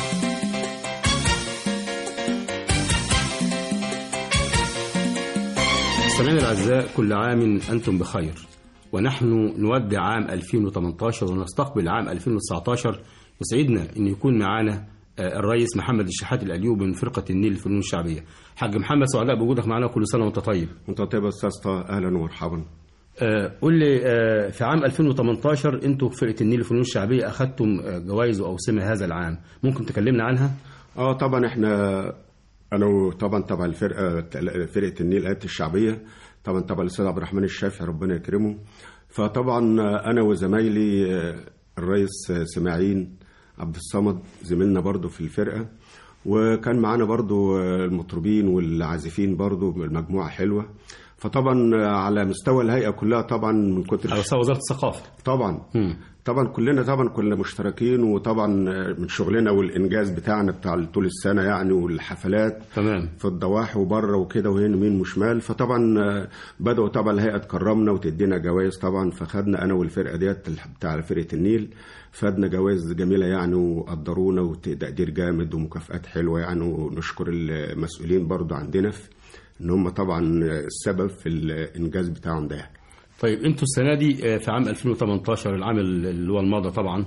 مستمعينا الأعزاء، كل عام أنتم بخير، ونحن نودع عام 2018 ونستقبل عام 2019. يسعدنا أن يكون معنا الرئيس محمد الشحات الأليوبي من فرقة النيل للفنون الشعبية. حاج محمد، سعداء بوجودك معنا، كل سنة وأنت طيب. وأنت طيب يا أستاذ طه، أهلا ومرحبا. قول لي، في عام 2018 أنتوا في فرقة النيل للفنون الشعبية أخذتم جوائز وأوسمة هذا العام، ممكن تكلمنا عنها؟ طبعا أنا طبعا تبع فرقة النيل للآلات الشعبية، طبعا تبع الأستاذ عبد الرحمن الشافعي ربنا يكرمه. فطبعا أنا وزمايلي الرئيس سماعين عبد الصمد زميلنا برضو في الفرقة، وكان معانا برضو المطربين والعازفين برضو المجموعة حلوة. فطبعا على مستوى الهيئة كلها طبعا من كتر على مستوى وزارة الثقافة طبعا طبعا كلنا مشتركين، وطبعا من شغلنا والانجاز بتاعنا بتاع طول السنه يعني، والحفلات تمام في الضواحي وبره وكده وهنا يمين وشمال. فطبعا بدأوا طبعا الهيئه تكرمنا وتدينا جوائز طبعا، فخدنا انا والفرقه ديت بتاع فرقه النيل، خدنا جوائز جميله يعني، وقدرونا وتقدير جامد ومكافآت حلوه يعني. ونشكر المسؤولين برضو عندنا ان هم طبعا السبب في الانجاز بتاعهم ده. طيب انتوا السنه دي في عام 2018 العام اللي هو الماضي طبعا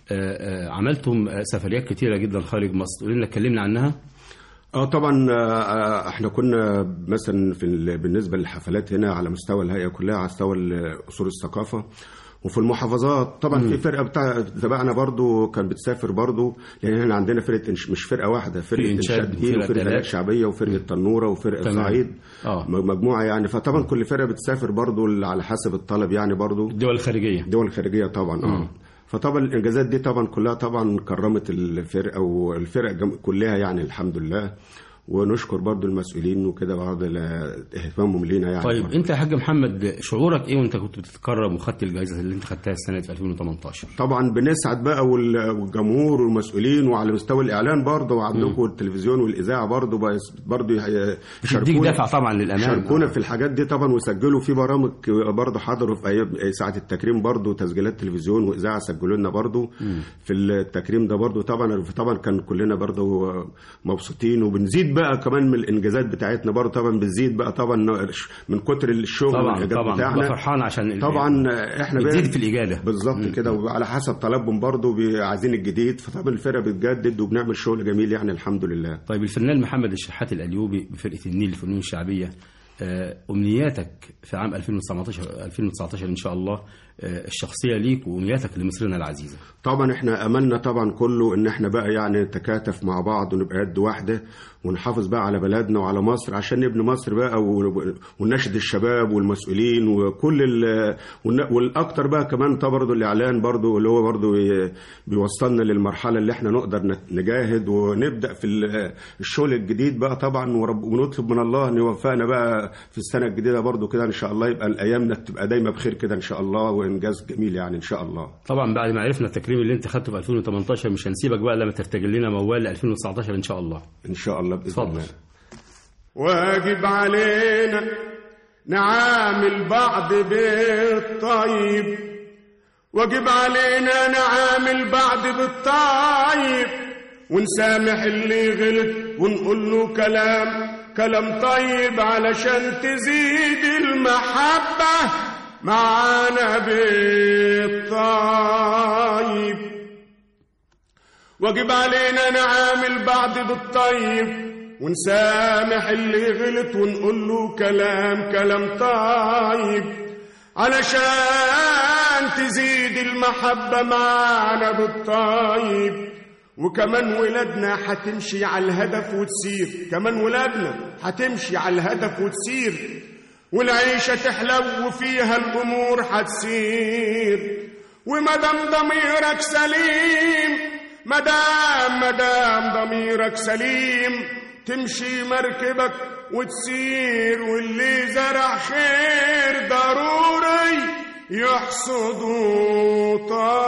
عملتم سفريات كتيره جدا خارج مصر، قولنا اتكلمنا عنها. طبعا احنا كنا مثلا بالنسبه للحفلات هنا على مستوى الهيئه كلها، على مستوى اصول الثقافه وفي المحافظات طبعا. في فرقه تبعنا برضو كان بتسافر برضو، لان احنا عندنا فرقه مش فرقه واحده، فرقه انشاد كتير، وفرقه شعبيه، وفرقه تنوره، وفرقه صعيد، مجموعه يعني. فطبعا كل فرقه بتسافر برضو على حسب الطلب يعني، برضو الدول الخارجيه طبعا. فطبعا الانجازات دي طبعا كلها طبعا كرمت الفرقه والفرق كلها يعني الحمد لله. ونشكر برضو المسؤولين وكده بعض اهتمامهم لينا يعني. طيب انت يا حاج محمد شعورك ايه وانت كنت بتتكرم وخدت الجائزه اللي انت خدتها السنه في 2018؟ طبعا بنسعد بقى، والجمهور والمسؤولين، وعلى مستوى الاعلان برضو، وعندكم التلفزيون والاذاعه برضو يشاركونا دفع طبعا للامانه، شاركونا في الحاجات دي طبعا، وسجلوا في برامج برضو، حضروا في ايام ساعه التكريم برضو تسجيلات تلفزيون واذاعه سجلوا لنا برضو في التكريم ده برضو. طبعا كان كلنا برضو مبسوطين، وبنزيد بقى كمان من الانجازات بتاعتنا برضه طبعا بتزيد بقى طبعا من كتر الشغل والانجازات بتاعنا فرحان عشان طبعا احنا بتزيد في الاجاده بالظبط كده، وعلى حسب طلبهم برضه عايزين الجديد. فطبعا الفرقه بتجدد وبنعمل شغل جميل يعني الحمد لله. طيب الفنان محمد الشحات الأليوبي بفرقه النيل للفنون الشعبيه، امنياتك في عام 2019 ان شاء الله الشخصيه ليك وامنياتك لمصرنا العزيزه. طبعا احنا املنا طبعا كله ان احنا بقى يعني نتكاتف مع بعض ونبقى يد واحده، ونحافظ بقى على بلدنا وعلى مصر عشان نبني مصر بقى، ونناشد الشباب والمسؤولين وكل والاكتر بقى كمان برضه الاعلان برضه اللي هو برضه بيوصلنا للمرحله اللي احنا نقدر نجاهد ونبدا في الشغل الجديد بقى طبعا، ونطلب من الله ان يوفقنا بقى في السنه الجديده برضه كده ان شاء الله، يبقى الايامنا تبقى دايما بخير كده ان شاء الله، وانجاز جميل يعني ان شاء الله. طبعا بعد ما عرفنا التكريم اللي انت خدته في 2018 مش هنسيبك بقى لما ترتجل لنا موال ل 2019 ان شاء الله. ان شاء الله باذن الله. واجب علينا نعامل بعض بالطيب، واجب علينا نعامل بعض بالطيب، ونسامح اللي غلط ونقول له كلام طيب علشان تزيد المحبة معانا بالطيب. واجب علينا نعامل بعض بالطيب، ونسامح اللي غلط ونقول له كلام طيب علشان تزيد المحبة معانا بالطيب. وكمان ولادنا هتمشي على الهدف وتسير، كمان ولادنا هتمشي على الهدف وتسير، والعيشة تحلو وفيها الأمور هتسير. ومدام ضميرك سليم، مدام ضميرك سليم، تمشي مركبك وتسير، واللي زرع خير ضروري يحصده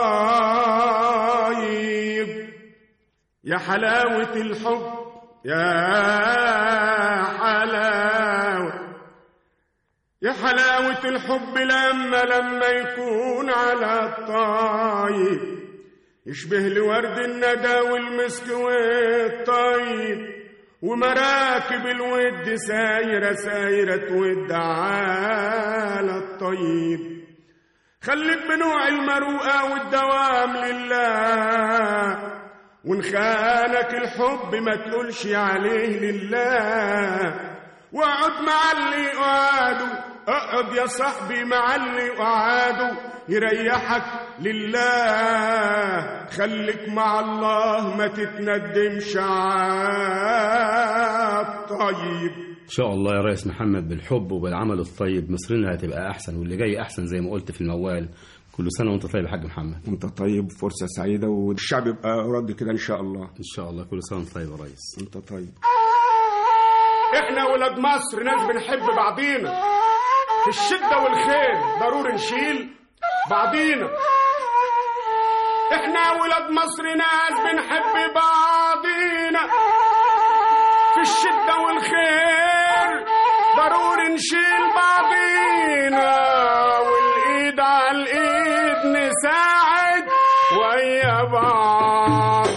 طيب. يا حلاوة الحب يا حلاوة الحب لما يكون على الطيب، يشبه لورد الندى والمسك والطيب، ومراكب الود سايرة تود على الطيب. خليك بنوع المروءة والدوام لله، وإن خانك الحب ما تقولش عليه لله. واقعد مع اللي قعدوا، اقعد يا صاحبي مع اللي قعدوا، يريحك لله. خليك مع الله ما تتندمش عالطيب. ان شاء الله يا ريس محمد بالحب وبالعمل الطيب مصرنا هتبقى احسن، واللي جاي احسن زي ما قلت في الموال. كل سنه وانت طيب يا حاج محمد. وانت طيب، فرصه سعيده والشعب يبقى راضي كده ان شاء الله. ان شاء الله كل سنه وانت طيب يا ريس. انت طيب. احنا ولاد مصر ناس بنحب بعضينا، في الشده والخير ضروري نشيل بعضينا. احنا ولاد مصر ناس بنحب بعضينا في الشدة والخير ضروري نشيل بعضينا والايد على الايد نساعد ويا بعضينا.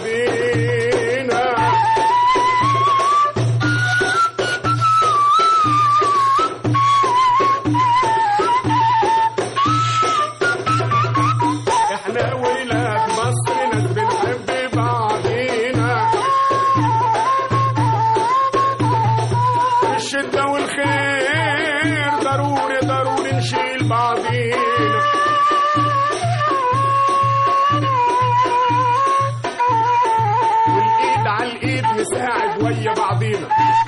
احنا ولاد مصر ناس بنحب بعضينا في الشدة والخير ضروري نشيل بعضينا والايد على الايد نساعد ويا بعضينا.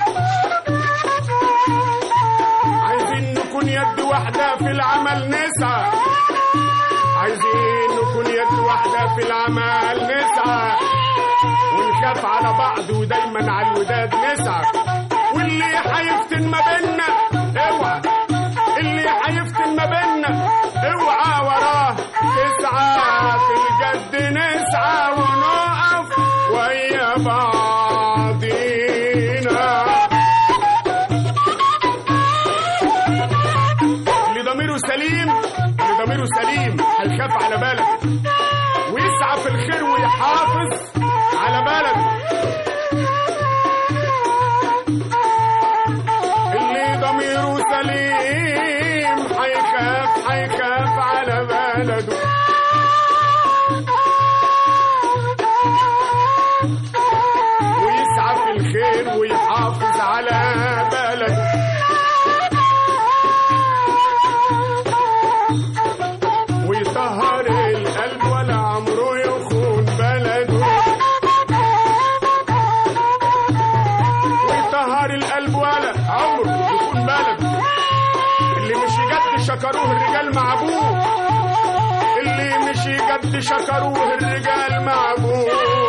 عايزين نكون يد واحدة في العمل نسعى، عايزين نكون يد واحدة في العمل نسعى ونخاف على بعض ودايما على الوداد نسعى. واللي هيفتن ما بينا اوعى، اللي هيفتن ما بينا اوعى وراه تسعى. في الجد نسعى ونقف ويا بعضينا. اللي ضميره سليم هيخاف على بلده ويسعى في الخير ويحافظ على بلده. اللي ضميره سليم هيخاف على بلده. ويسعى في الخير ويحافظ على بلده. ويطهر القلب ولا عمره يخون بلده. ويطهر القلب ولا عمره يخون بلده. اللي مش يجد شكروه الرجال مع ابوه، اللي مش يجد شكروه الرجال مع ابوه.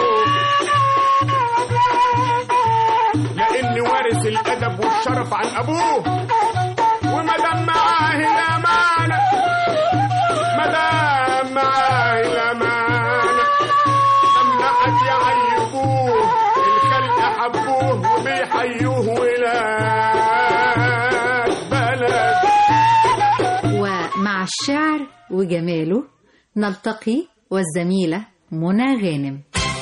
لان وارث الادب والشرف عن ابوه. ومدام معاه الامانه، مدام معاه الامانه سمعت يعيبوه الخلق حبوه وبيحيوه ولاد بلد. ومع الشعر وجماله نلتقي والزميلة منى غانم.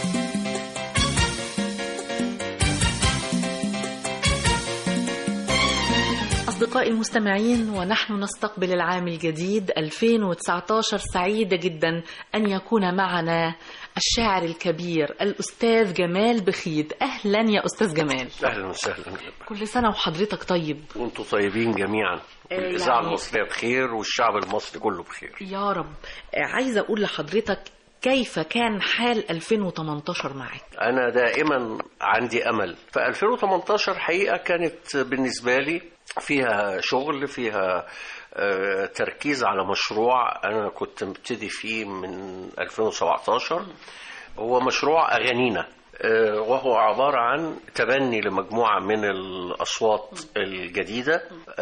أصدقائي المستمعين، ونحن نستقبل العام الجديد 2019، سعيدة جدا أن يكون معنا الشاعر الكبير الأستاذ جمال بخيت. أهلا يا أستاذ جمال. أهلا وسهلا. كل سنة وحضرتك طيب. وانتم طيبين جميعا. الإذاعة المصرية بخير والشعب المصري كله بخير يا رب. عايزة أقول لحضرتك كيف كان حال 2018 معك؟ أنا دائما عندي أمل. ف 2018 حقيقة كانت بالنسبة لي فيها شغل، فيها تركيز على مشروع أنا كنت مبتدي فيه من 2017. هو مشروع أغانينا، وهو عبارة عن تبني لمجموعة من الأصوات الجديدة.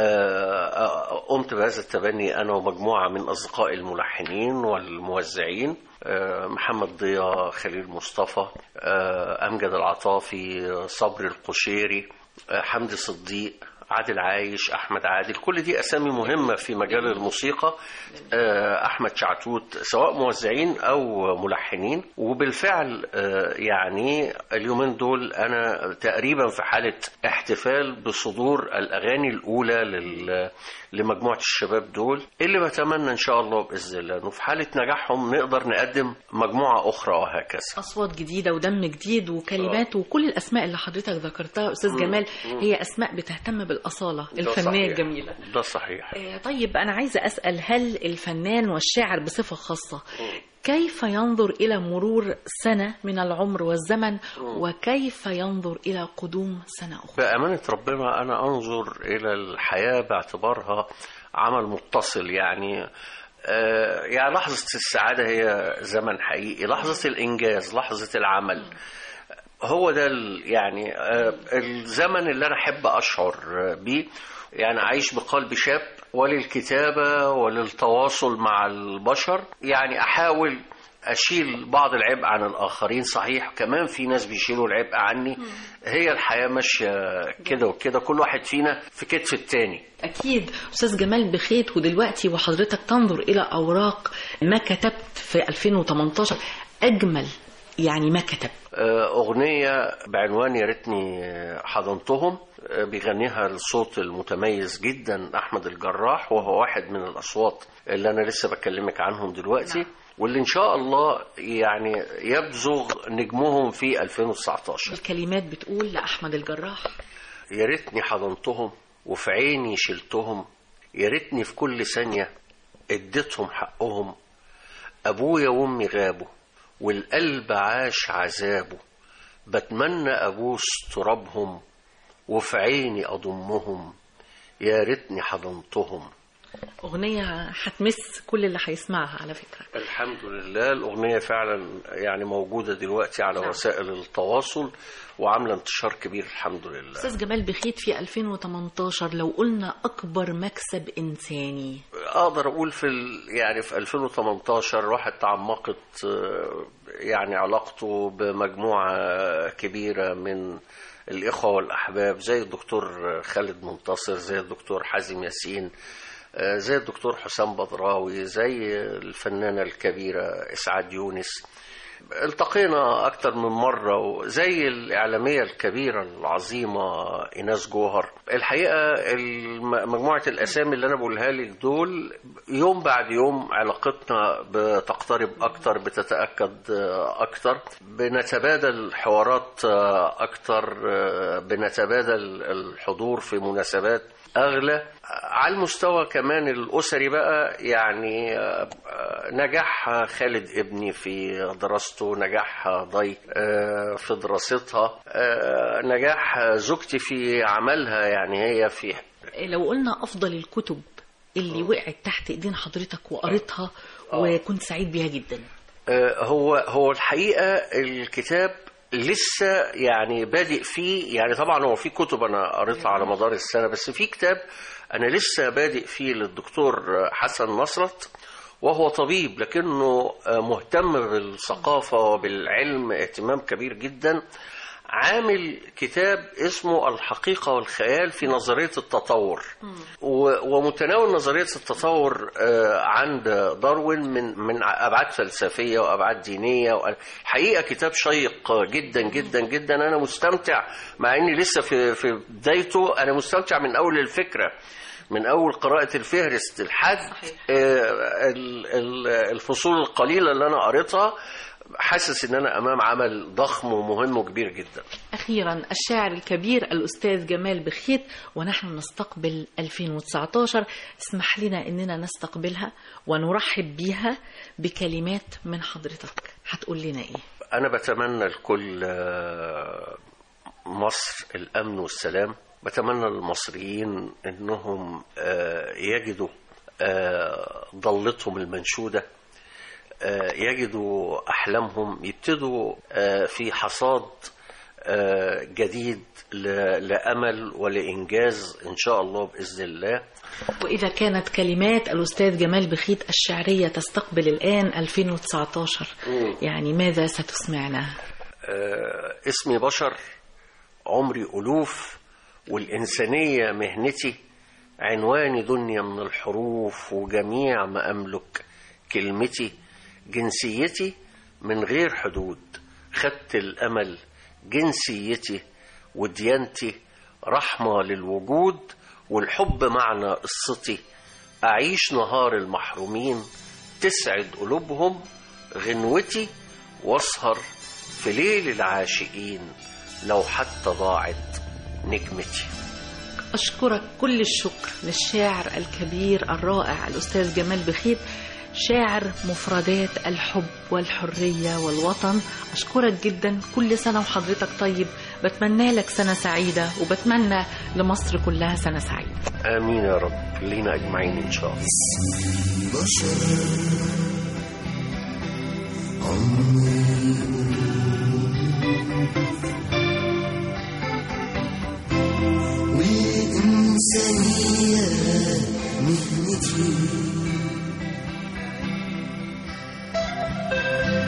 قمت بهذا التبني أنا ومجموعة من أصدقائي الملحنين والموزعين، محمد ضياء، خليل مصطفى، أمجد العطافي، صبري القشيري، حمدي صديق، عادل عايش، أحمد عادل. كل دي أسامي مهمة في مجال الموسيقى. أحمد شعتوت، سواء موزعين أو ملحنين. وبالفعل يعني اليومين دول أنا تقريبا في حالة احتفال بصدور الأغاني الأولى لمجموعة الشباب دول، اللي بتمنى إن شاء الله بإذن الله إنه في حالة نجاحهم نقدر نقدم مجموعة أخرى وهكذا. أصوات جديدة ودم جديد وكلمات وكل الأسماء اللي حضرتك ذكرتها أستاذ جمال هي أسماء بتهتم بالأصالة الفنية الجميلة. ده صحيح. طيب أنا عايزة أسأل، هل الفنان والشاعر بصفة خاصة كيف ينظر إلى مرور سنة من العمر والزمن وكيف ينظر إلى قدوم سنة أخرى؟ بأمانة ربنا أنا أنظر إلى الحياة باعتبارها عمل متصل. يعني لحظة السعادة هي زمن حقيقي، لحظة الإنجاز، لحظة العمل، هو ده يعني الزمن اللي أنا أحب أشعر بيه. يعني أعيش بقلب شاب وللكتابة وللتواصل مع البشر. يعني أحاول اشيل بعض العبء عن الاخرين. صحيح كمان في ناس بيشيلوا العبء عني. هي الحياه ماشيه كده وكده، كل واحد فينا في كتف التاني. أكيد. أستاذ جمال بخيت، ودلوقتي وحضرتك تنظر إلى أوراق ما كتبت في 2018 أجمل يعني ما كتب. أغنية بعنوان يا ريتني حضنتهم، بيغنيها الصوت المتميز جدا أحمد الجراح، وهو واحد من الأصوات اللي أنا لسه بكلمك عنهم دلوقتي، واللي إن شاء الله يعني يبزغ نجمهم في 2019. الكلمات بتقول لأحمد الجراح: يا ريتني حضنتهم وفي عيني شلتهم، يا ريتني في كل ثانية اديتهم حقهم، أبويا وأمي غابوا والقلب عاش عذابه، بتمنى أبوس ترابهم وفي عيني أضمهم، يا ريتني حضنتهم. أغنية هتمس كل اللي هيسمعها على فكرة. الحمد لله الأغنية فعلا يعني موجودة دلوقتي على وسائل التواصل وعاملة انتشار كبير الحمد لله. أستاذ جمال بخيت، في 2018 لو قلنا أكبر مكسب إنساني، أقدر أقول يعني في 2018 الواحد تعمقت يعني علاقته بمجموعة كبيرة من الإخوة والأحباب، زي الدكتور خالد منتصر، زي الدكتور حازم ياسين، زي الدكتور حسام بدراوي، زي الفنانة الكبيرة إسعاد يونس. التقينا أكتر من مرة، وزي الإعلامية الكبيرة العظيمة إيناس جوهر. الحقيقة مجموعة الأسامي اللي أنا بقولها لك دول يوم بعد يوم علاقتنا بتقترب أكتر، بتتأكد أكتر، بنتبادل حوارات أكتر، بنتبادل الحضور في مناسبات أغلى. على المستوى كمان الأسري بقى يعني نجاح خالد ابني في دراسته، نجاح ضي في دراستها، نجاح زوجتي في عملها، يعني هي في. لو قلنا أفضل الكتب اللي وقعت تحت إيدين حضرتك وقريتها وكنت سعيد بيها جدا، هو الحقيقة الكتاب لسه يعني بادئ فيه. يعني طبعا هو في كتب أنا قريتها على مدار السنة، بس في كتاب أنا لسه بادئ فيه للدكتور حسن نصرت، وهو طبيب لكنه مهتم بالثقافة وبالعلم اهتمام كبير جدا. عامل كتاب اسمه الحقيقة والخيال في نظرية التطور، ومتناول نظرية التطور عند داروين من أبعاد فلسفية وأبعاد دينية. حقيقة كتاب شيق جدا جدا جدا. أنا مستمتع مع أني لسه في بدايته، أنا مستمتع من أول الفكرة، من أول قراءة الفهرست لحد الفصول القليلة اللي أنا قريتها. حاسس ان انا امام عمل ضخم ومهم وكبير جدا. اخيرا الشاعر الكبير الاستاذ جمال بخيت، ونحن نستقبل 2019، اسمح لنا اننا نستقبلها ونرحب بيها بكلمات من حضرتك. هتقول لنا ايه؟ انا بتمنى لكل مصر الامن والسلام. بتمنى للمصريين انهم يجدوا ضلتهم المنشودة، يجدوا أحلامهم، يبتدوا في حصاد جديد لأمل ولإنجاز إن شاء الله بإذن الله. وإذا كانت كلمات الأستاذ جمال بخيت الشعرية تستقبل الآن 2019 يعني ماذا ستسمعنا؟ اسمي بشر، عمري ألوف، والإنسانية مهنتي، عنواني دنيا من الحروف وجميع ما أملك، كلمتي جنسيتي من غير حدود، خدت الأمل جنسيتي وديانتي، رحمة للوجود والحب معنى قصتي، أعيش نهار المحرومين تسعد قلوبهم غنوتي، واسهر في ليل العاشقين لو حتى ضاعت نجمتي. أشكرك كل الشكر للشاعر الكبير الرائع الأستاذ جمال بخيت، شاعر مفردات الحب والحرية والوطن. أشكرك جدا، كل سنة وحضرتك طيب. بتمنى لك سنة سعيدة، وبتمنى لمصر كلها سنة سعيدة. آمين يا رب، لينا أجمعين إن شاء الله. وإنسانية مهنتي،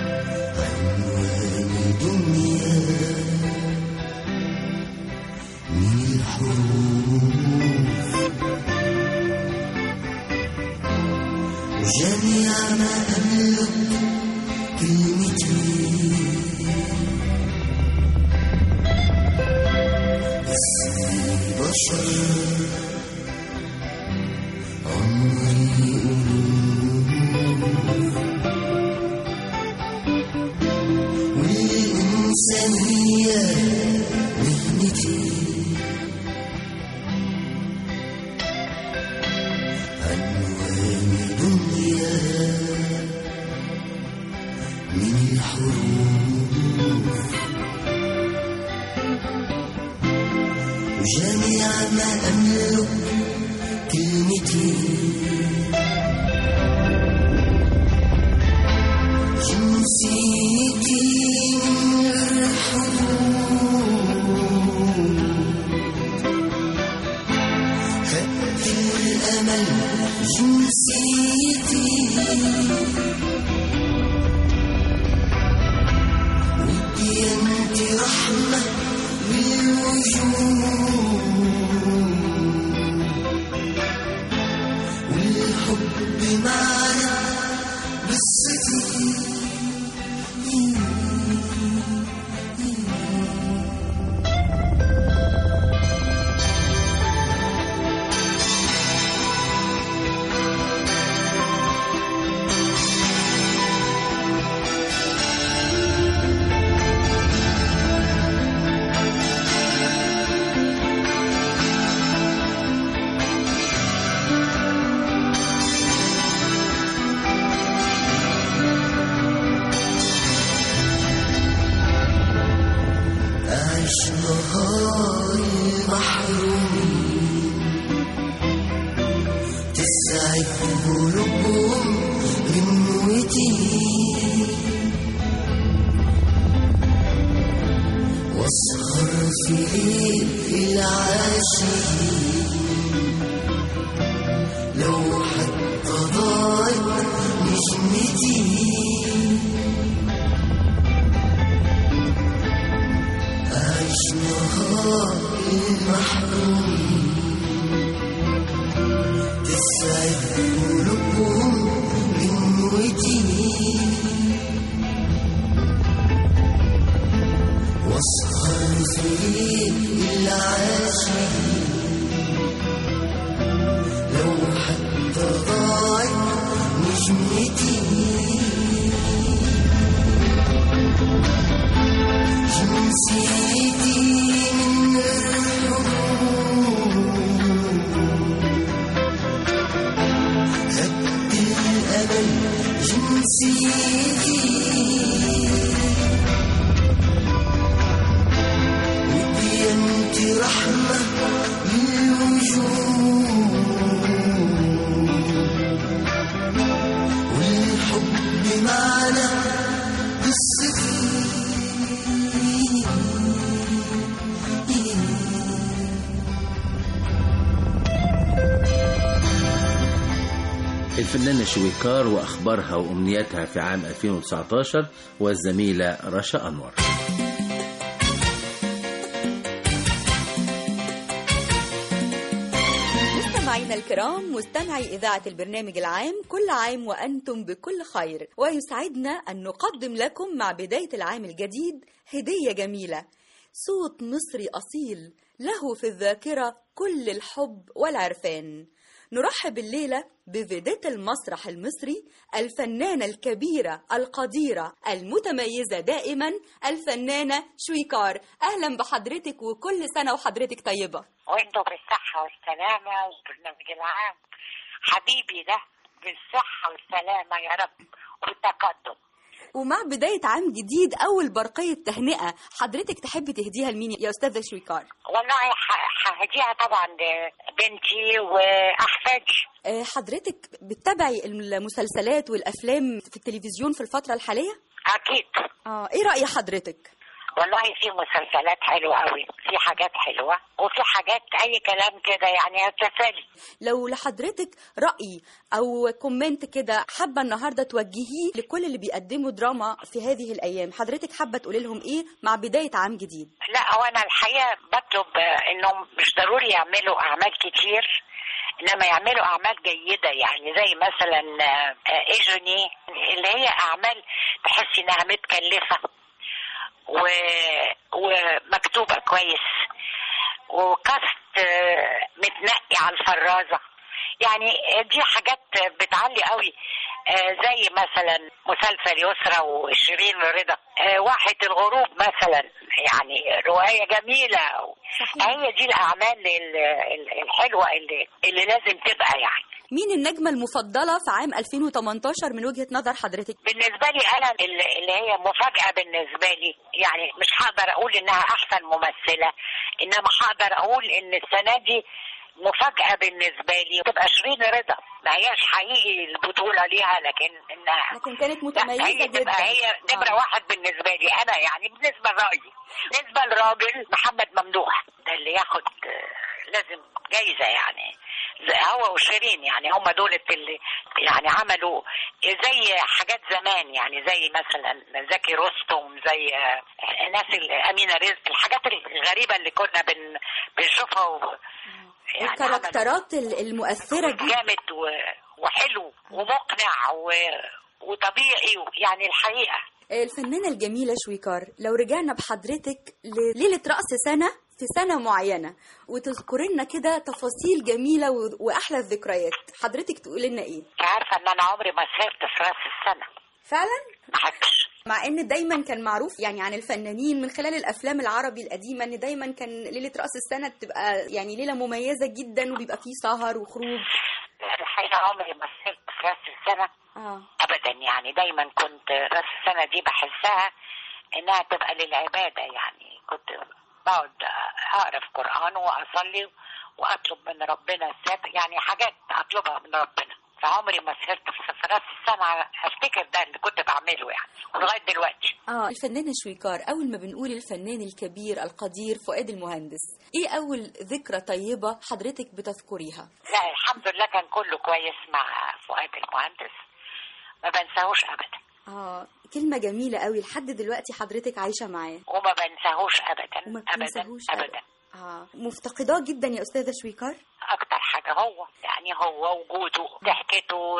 جميع ما أملك كلمتي اسمي بشر عمري والإنسانية مهنتي عنوان دنيا من الحروف وجميع ما أملك كلمتي جنسيتي من الحروف خط الأمل جنسيتي وديانتي رحمة للوجود والحب معنا بالصدق نهار المحرومين تسعد قلوبهم غنوتي واسهر في ليل العاشقين لو حتى ضاعت نجمتي نهار المحرومين تسعد قلوبهم بنوتي واسهر في ليل العاشقين لو حتى ضاعت نجمتي جنسيتي من الحروف خد الأمل جنسيتي وديانتي رحمة للوجود والحب معنا بالصدق الفنانة شويكار وأخبارها وأمنياتها في عام 2019 والزميلة رشا أنور. مستمعينا الكرام، مستمعي إذاعة البرنامج العام، كل عام وأنتم بكل خير، ويسعدنا أن نقدم لكم مع بداية العام الجديد هدية جميلة، صوت مصري أصيل له في الذاكرة كل الحب والعرفان. نرحب الليلة بفيدة المسرح المصري الفنانة الكبيرة القديرة المتميزة دائما الفنانة شويكار. أهلا بحضرتك وكل سنة وحضرتك طيبة. وانتوا بالصحة والسلامة والبرنامج العام حبيبي ده بالصحة والسلامة يا رب والتقدم. ومع بداية عام جديد أول برقية تهنئة حضرتك تحبي تهديها لمين يا أستاذة شويكار؟ والله ههديها طبعا لبنتي وأحفادي. حضرتك بتتابعي المسلسلات والأفلام في التلفزيون في الفترة الحالية؟ أكيد. إيه رأي حضرتك؟ والله في مسلسلات حلوة قوي، في حاجات حلوة وفي حاجات أي كلام كده يعني تسالي. لو لحضرتك رأي أو كومنت كده حابة النهاردة توجهيه لكل اللي بيقدموا دراما في هذه الأيام، حضرتك حابة تقولي لهم إيه مع بداية عام جديد؟ لا، هو أنا الحقيقة بطلب إنهم مش ضروري يعملوا أعمال كتير، إنما يعملوا أعمال جيدة، يعني زي مثلا إيجوني اللي هي أعمال تحسي إنها متكلفة ومكتوبة كويس وكاست متنقي على الفرازة، يعني دي حاجات بتعلي قوي. زي مثلا مسلسل يسرى وشيرين رضا، واحة الغروب مثلا، يعني رواية جميلة. هي دي الأعمال الحلوة اللي لازم تبقى يعني. مين النجمة المفضلة في عام 2018 من وجهة نظر حضرتك؟ بالنسبة لي أنا اللي هي مفاجأة بالنسبة لي، يعني مش هقدر أقول إنها أحسن ممثلة، إنما هقدر أقول إن السنة دي مفاجأة بالنسبة لي تبقى شيرين رضا. ما هياش حقيقي البطولة ليها، لكن كانت متميزة جدا. هي نمرة واحد بالنسبة لي أنا، يعني بالنسبة لرأيي. بالنسبة للراجل محمد ممدوح، ده اللي ياخد لازم جايزة يعني، هو وشيرين، يعني هم دول اللي يعني عملوا زي حاجات زمان، يعني زي مثلا زكي رستم، زي ناس أمينة رزق، الحاجات الغريبة اللي كنا بنشوفها يعني الكاركترات المؤثرة دي جامد وحلو ومقنع وطبيعي يعني الحقيقة. الفنانة الجميلة شويكار، لو رجعنا بحضرتك لليلة رأس سنة في سنة معينة وتذكر لنا كده تفاصيل جميلة وأحلى الذكريات، حضرتك تقول لنا إيه؟ عارفة إن أنا عمري ما سهرت في رأس السنة فعلا؟ ما حدش، مع ان دايما كان معروف يعني عن الفنانين من خلال الافلام العربي القديمه ان دايما كان ليله راس السنه بتبقى يعني ليله مميزه جدا وبيبقى فيه سهر وخروج. الحقيقه عمري ما سهرت في راس السنه ابدا، يعني دايما كنت راس السنه دي بحسها انها تبقى للعباده، يعني كنت بقعد اقرا في قران واصلي واطلب من ربنا الستر، يعني حاجات اطلبها من ربنا. فعمري ما سهرت في راس السنة، افتكر ده اللي كنت بعمله يعني ولغاية دلوقتي. الفنانة شويكار، أول ما بنقول الفنان الكبير القدير فؤاد المهندس، إيه أول ذكرى طيبة حضرتك بتذكريها؟ لا الحمد لله كان كله كويس مع فؤاد المهندس، ما بنساهوش أبدا. كلمة جميلة قوي، لحد دلوقتي حضرتك عايشة معاه وما بنساهوش أبدا أبدا. مفتقداه جدا يا أستاذة شويكار؟ أكتر حاجة هو، يعني هو وجوده، ضحكته،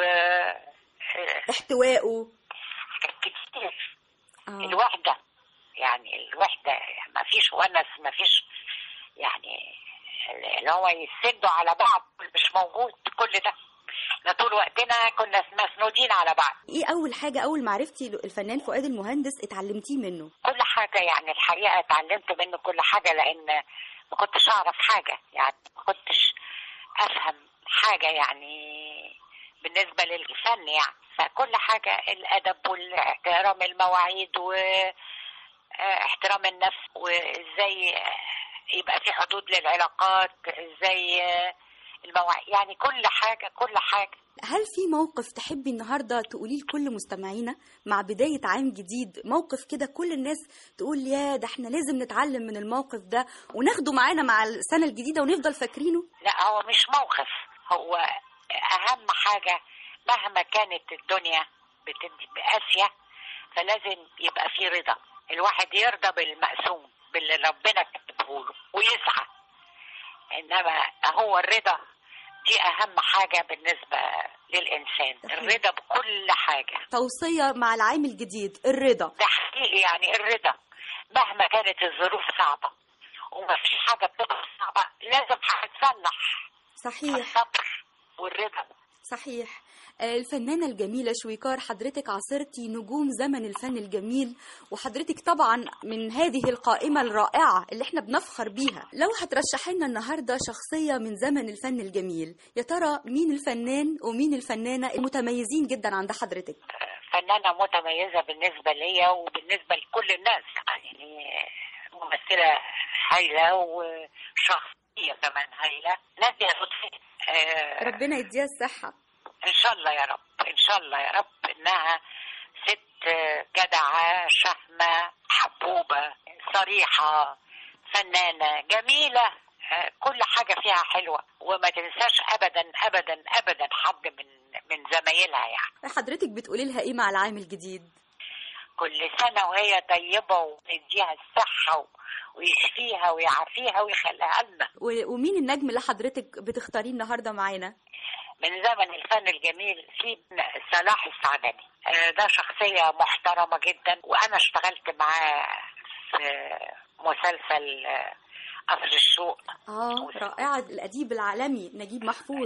احتوائه، حاجات كتير. الوحدة، يعني الوحدة ما فيش ونس، ما فيش يعني اللي هو يسدوا على بعض، مش موجود كل ده. احنا طول وقتنا كنا مسنودين على بعض. ايه اول حاجة اول ما عرفتي الفنان فؤاد المهندس اتعلمتيه منه؟ كل حاجة، يعني الحقيقة اتعلمت منه كل حاجة، لان ما كنتش اعرف حاجة، يعني ما كنتش افهم حاجة يعني بالنسبة للفن، يعني فكل حاجة الادب والاحترام المواعيد واحترام النفس، وازاي يبقى في حدود للعلاقات، ازاي المواعيد، يعني كل حاجة. هل في موقف تحبي النهاردة تقوليه لكل مستمعينا مع بداية عام جديد، موقف كده كل الناس تقول يا ده احنا لازم نتعلم من الموقف ده وناخده معانا مع السنة الجديدة ونفضل فاكرينه؟ لا هو مش موقف، هو أهم حاجة مهما كانت الدنيا بقاسية فلازم يبقى في رضا، الواحد يرضى بالمقسوم باللي ربنا كتبه له ويسعى، إنما هو الرضا دي أهم حاجة بالنسبة للإنسان، الرضا بكل حاجة. توصية مع العام الجديد، الرضا ده حقيقي، يعني الرضا مهما كانت الظروف صعبة، وما في حاجة بتبقى صعبة لازم هتصلح. صحيح. الصبر والرضا. صحيح. الفنانة الجميلة شويكار، حضرتك عاصرتي نجوم زمن الفن الجميل، وحضرتك طبعا من هذه القائمة الرائعة اللي احنا بنفخر بيها. لو هترشحي لنا النهاردة شخصية من زمن الفن الجميل، يا ترى مين الفنان ومين الفنانة المتميزين جدا عند حضرتك؟ فنانة متميزة بالنسبة ليا وبالنسبة لكل الناس، يعني ممثلة هايلة وشخصية كمان هايلة، نادية لطفي. ربنا يديها الصحة ان شاء الله يا رب، ان شاء الله يا رب، انها ست جدعة شهمة حبوبة صريحة فنانة جميلة، كل حاجة فيها حلوة، وما تنساش أبدا أبدا أبدا حد من زمايلها. يعني حضرتك بتقولي لها إيه مع العام الجديد؟ كل سنة وهي طيبة ونديها الصحة ويشفيها ويعافيها ويخليها لنا. ومين النجم اللي حضرتك بتختاريه النهارده معانا؟ من زمن الفن الجميل في صلاح السعدني، ده شخصية محترمة جدا، وأنا اشتغلت معاه في مسلسل قصر الشوق. رائعة. الأديب العالمي نجيب محفوظ.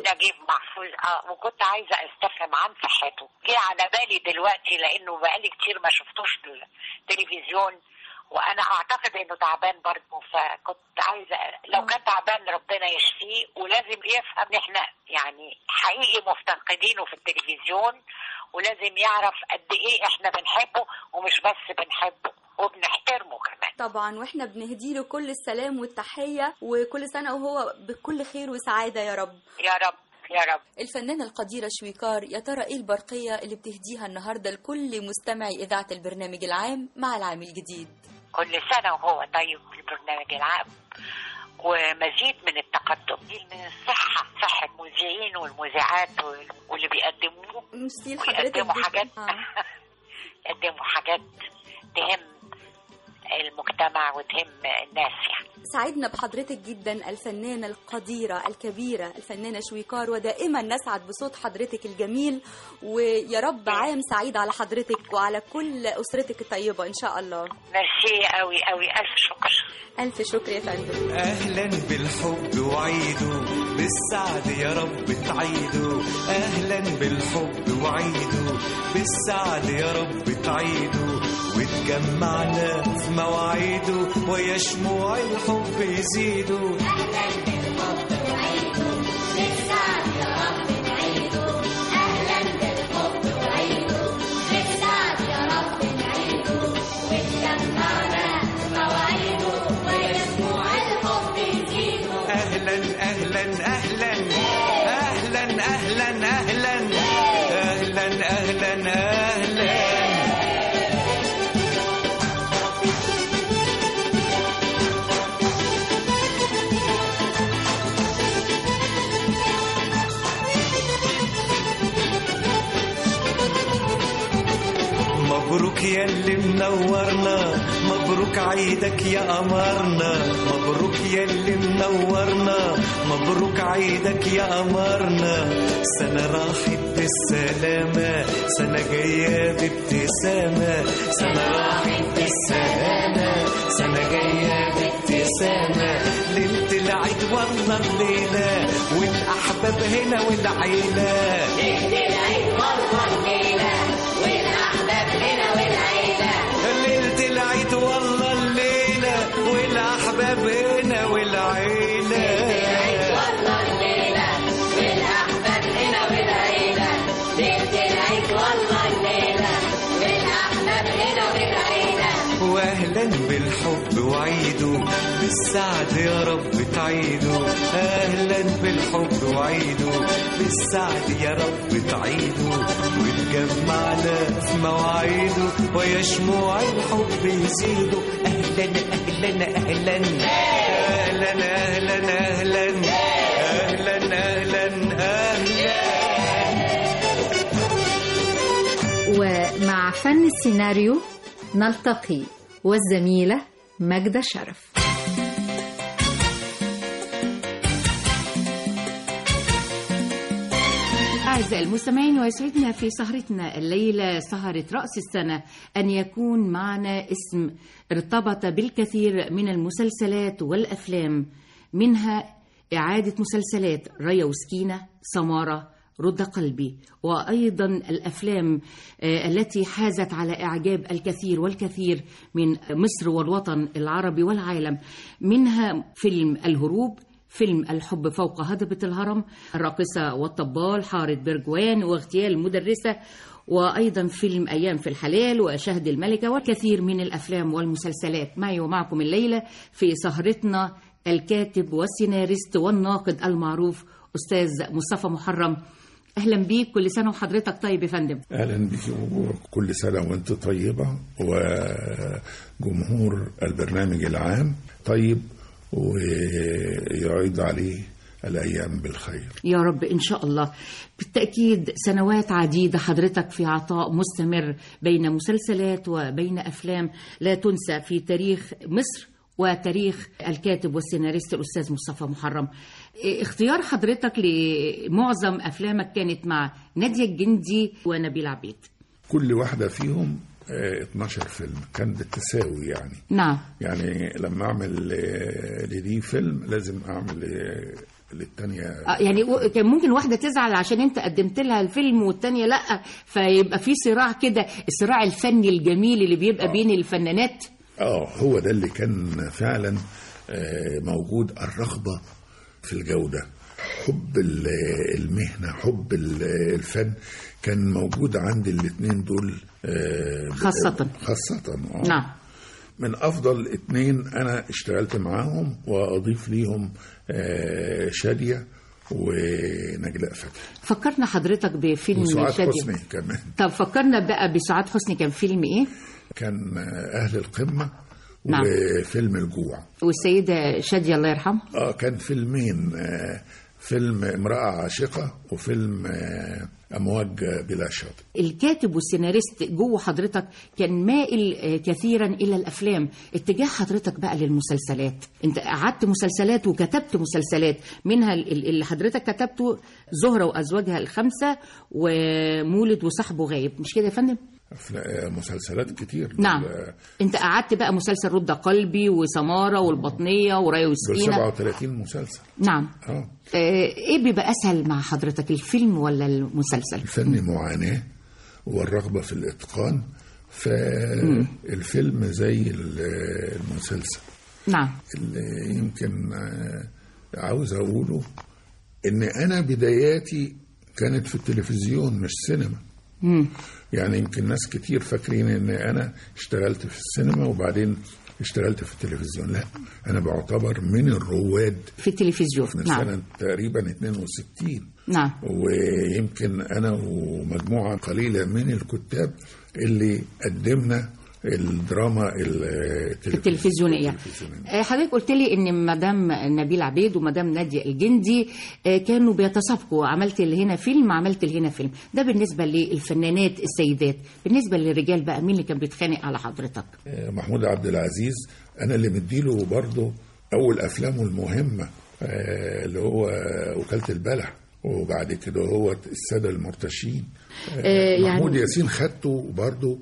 وكنت عايزة استفهم عن صحته، جه على بالي دلوقتي لأنه بقالي كتير ما شفتوش في التلفزيون، وانا اعتقد انه تعبان برضه، فكنت عايزه لو كان تعبان ربنا يشفيه، ولازم يفهم ان احنا يعني حقيقي مفتقدينه في التلفزيون، ولازم يعرف قد ايه احنا بنحبه، ومش بس بنحبه وبنحترمه كمان. طبعا، واحنا بنهديله كل السلام والتحيه، وكل سنه وهو بكل خير وسعاده يا رب. يا رب يا رب. الفنانة القديرة شويكار، يا ترى ايه البرقية اللي بتهديها النهاردة لكل مستمعي إذاعة البرنامج العام مع العام الجديد؟ كل سنة وهو طيب في البرنامج العام، ومزيد من التقدم، من الصحة، صحة المذيعين والمذيعات واللي بيقدموه، يقدموا حاجات يقدموا حاجات تهم المجتمع وتهم الناس. يعني سعدنا بحضرتك جدا الفنانة القديرة الكبيرة الفنانة شويكار، ودائما نسعد بصوت حضرتك الجميل، ويا رب عام سعيد على حضرتك وعلى كل أسرتك الطيبة إن شاء الله. ميرسي قوي قوي، ألف شكر. ألف شكر يا فندم. أهلا بالحب وعيدوا بالسعد يا رب تعيدوا، أهلا بالحب وعيدوا بالسعد يا رب تعيدوا، وتجمعنا في مواعيده ويا شموع الحب يزيدوا. أهلا بالحب وعيدوا بالسعد يا رب تعيدوا، أهلا بالحب وعيدوا بالسعد يا رب تعيدوا، وتجمعنا في مواعيده ويا شموع الحب يزيدوا. أهلا أهلا أهلا أهلا أهلا أهلا أهلا أهلا أهلا. مبروك يا اللي منورنا، مبروك عيدك يا قمرنا، مبروك يا اللي منورنا، مبروك عيدك يا قمرنا. سنة راحت بالسلامة، سنة جاية بابتسامة، سنة راحت بالسلامة، سنة جاية بابتسامة. ليلة العيد والله الليلة، والأحباب هنا والعيلة. ليلة العيد والله الليلة، والأحباب هنا والعيلة. ليلة العيد والله الليلة، والأحباب هنا والعيلة. ليلة العيد والله الليلة، والأحباب هنا والعيلة. ليلة العيد والله الليلة، والأحباب هنا والعيلة. واهلا بالحب وعيدوا بالسعد يا رب تعيدوا، اهلا بالحب وعيدوا بالسعد يا رب تعيدوا، وتجمعنا في مواعيده ويا شموع الحب يزيدوا. اهلا اهلا اهلا اهلا اهلا اهلا اهلا اهلا. ومع فن السيناريو نلتقي والزميلة ماجدة شرف. أعزائي المستمعين، ويسعدنا في سهرتنا الليلة سهرة رأس السنة أن يكون معنا اسم ارتبط بالكثير من المسلسلات والأفلام، منها إعادة مسلسلات ريا وسكينة، سمارة، رد قلبي، وأيضا الأفلام التي حازت على إعجاب الكثير والكثير من مصر والوطن العربي والعالم، منها فيلم الهروب، فيلم الحب فوق هضبة الهرم، الراقصة والطبال، حارة برجوان، واغتيال المدرسة، وأيضا فيلم أيام في الحلال، وشهد الملكة، وكثير من الأفلام والمسلسلات. معي ومعكم الليلة في سهرتنا الكاتب والسيناريست والناقد المعروف أستاذ مصطفى محرم. اهلا بيك، كل سنه وحضرتك طيب يا فندم. اهلا بك وكل سنه وانت طيبه، وجمهور البرنامج العام طيب، ويعيد عليه الأيام بالخير يا رب إن شاء الله. بالتأكيد سنوات عديدة حضرتك في عطاء مستمر بين مسلسلات وبين أفلام لا تنسى في تاريخ مصر وتاريخ الكاتب والسيناريست الأستاذ مصطفى محرم. اختيار حضرتك لمعظم أفلامك كانت مع نادية الجندي ونبيل عبيد. كل واحدة فيهم 12 فيلم، كان بالتساوي يعني. نعم. يعني لما أعمل لدي فيلم لازم أعمل للتانية. يعني كان ممكن واحدة تزعل عشان انت قدمت لها الفيلم والتانية لأ، فيبقى في صراع كده، الصراع الفني الجميل اللي بيبقى بين الفنانات. هو ده اللي كان فعلا موجود، الرغبة في الجودة، حب المهنة، حب الفن كان موجود عند الاثنين دول خاصة. نعم. من أفضل 2 أنا اشتغلت معاهم، وأضيف ليهم شادية ونجلاء فتحي. فكرنا حضرتك بفيلم وسعاد شادية حسني كمان. طب فكرنا بقى بسعاد حسني، كان فيلم ايه؟ كان أهل القمة. نعم. وفيلم الجوع. والسيدة شادية الله يرحمها. كان فيلمين، فيلم امرأة عاشقة وفيلم أمواج بلا شاطئ. الكاتب والسيناريست جوه حضرتك كان مائل كثيرا إلى الأفلام، اتجاه حضرتك بقى للمسلسلات. انت قعدت مسلسلات وكتبت مسلسلات، منها اللي حضرتك كتبته زهرة وأزواجها الخمسة ومولد وصاحبه غايب، مش كده يا فندم؟ مسلسلات كتير. نعم. انت قعدت بقى مسلسل رد قلبي وسمارة والبطنية ورايا وسكينة، 37 مسلسل. نعم. ايه بيبقى اسهل مع حضرتك، الفيلم ولا المسلسل؟ الفن معاناة والرغبة في الاتقان، فالفيلم زي المسلسل. نعم. اللي يمكن عاوز اقوله ان انا بداياتي كانت في التلفزيون مش سينما. يعني يمكن ناس كتير فاكرين ان انا اشتغلت في السينما وبعدين اشتغلت في التلفزيون. لا، انا بعتبر من الرواد في التلفزيون. من سنة تقريبا 62. نعم. ويمكن انا ومجموعة قليلة من الكتاب اللي قدمنا الدراما التلفزيونية. حضرتك قلت لي ان مدام نبيل عبيد ومدام نادية الجندي كانوا بيتسابقوا، عملت اللي هنا فيلم، عملت اللي هنا فيلم. ده بالنسبة للفنانات السيدات. بالنسبة للرجال بقى مين اللي كان بيتخانق على حضرتك؟ محمود عبد العزيز، انا اللي مديله برضه اول افلامه المهمة اللي هو وكالة البلح، وبعد كده هو السادة المرتشين. محمود يعني ياسين خدته برضه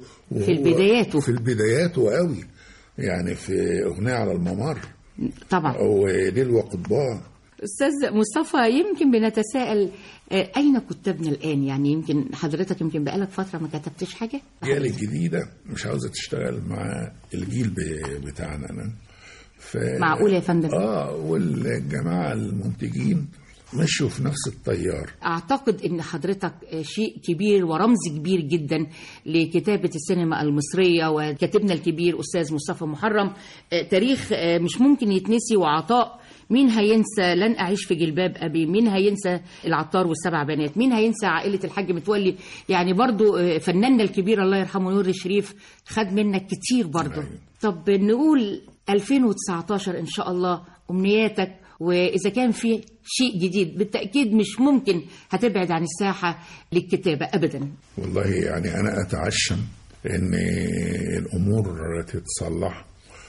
في البدايات قوي، يعني في أغنية على الممر طبعا، وليل وقضبان. أستاذ مصطفى، يمكن بنتساءل أين كتابنا الآن؟ يعني يمكن حضرتك يمكن بقالك فترة ما كتبتش حاجة. الجيل الجديدة مش عاوزة تشتغل مع الجيل بتاعنا أنا. معقول يا فندم؟ والجماعة المنتجين مشوا في نفس التيار. أعتقد أن حضرتك شيء كبير ورمز كبير جدا لكتابة السينما المصرية، وكاتبنا الكبير أستاذ مصطفى محرم. تاريخ مش ممكن يتنسي، وعطاء مين هينسى لن أعيش في جلباب أبي، مين هينسى العطار والسبع بنات، مين هينسى عائلة الحاج متولي. يعني برضو فناننا الكبير الله يرحمه نور الشريف خد منك كتير برضو. طب نقول 2019 إن شاء الله أمنياتك، وإذا كان في شيء جديد بالتأكيد مش ممكن هتبعد عن الساحة للكتابة أبدا. والله يعني أنا أتعشم أن الأمور تتصلح،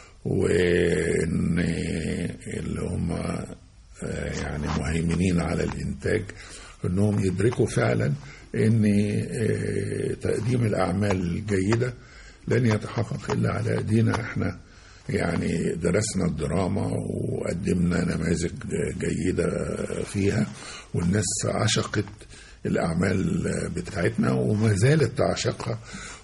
وأن اللي هم يعني مهيمنين على الإنتاج أنهم يدركوا فعلا أن تقديم الأعمال الجيدة لن يتحقق إلا على أيدينا إحنا. يعني درسنا الدراما وقدمنا نماذج جيدة فيها، والناس عشقت الأعمال بتاعتنا وما زالت تعشقها،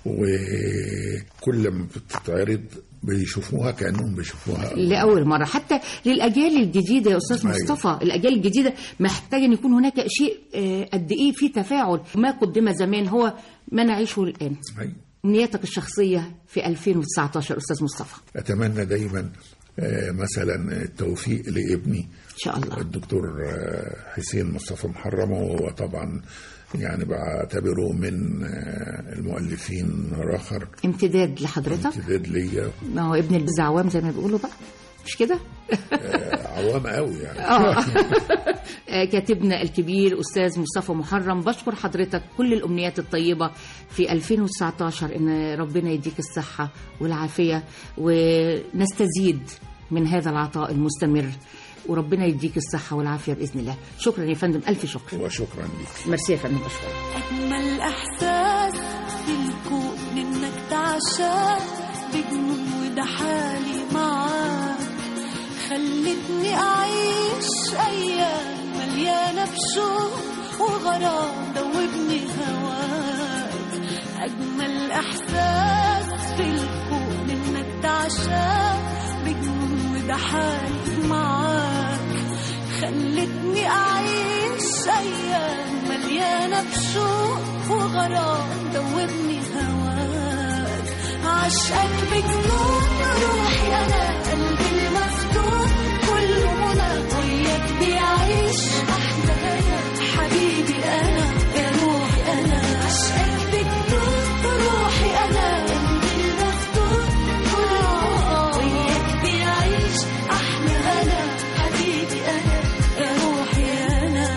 وكل ما بتتعرض بيشوفوها كأنهم بيشوفوها لأول مرة. حتى للأجيال الجديدة يا أستاذ مصطفى، الأجيال الجديدة محتاج أن يكون هناك شيء قد إيه في تفاعل. ما قدم زمان هو ما نعيشه الآن. أمنياتك الشخصية في 2019 أستاذ مصطفى؟ أتمنى دايما مثلا التوفيق لابني ان شاء الله الدكتور حسين مصطفى محرم، وهو طبعا يعني بعتبره من المؤلفين راخر، امتداد لحضرتك، امتداد ليا. ما هو ابن العوام زي ما بيقولوا بقى، مش كده؟ عوام قوي يعني. كاتبنا الكبير أستاذ مصطفى محرم، بشكر حضرتك كل الأمنيات الطيبة في 2019، إن ربنا يديك الصحة والعافية ونستزيد من هذا العطاء المستمر، وربنا يديك الصحة والعافية بإذن الله. شكرا يا فندم، ألف شكر. وشكرا لك. ميرسي يا فندم، بشكرك. أجمل إحساس في الكون إنك تعشى بجنون، وده حالي معاك، خلتني أعيش أيام مليانة بشوق وغرام، دوبني هواك. أجمل إحساس في الكون إنك تعشى بجنون، وده حالي معاك، خلتني أعيش أيام مليانة بشوق وغرام، دوبني هواك. عشقك بجنون روحي أنا، قلبي المفتون كله منى، وياك بيعيش أحلى أنا، حبيبي أنا يا روحي أنا. عشقك بجنون روحي أنا، قلبي المفتون كله، وياك بيعيش أحلى أنا، حبيبي أنا يا روحي أنا.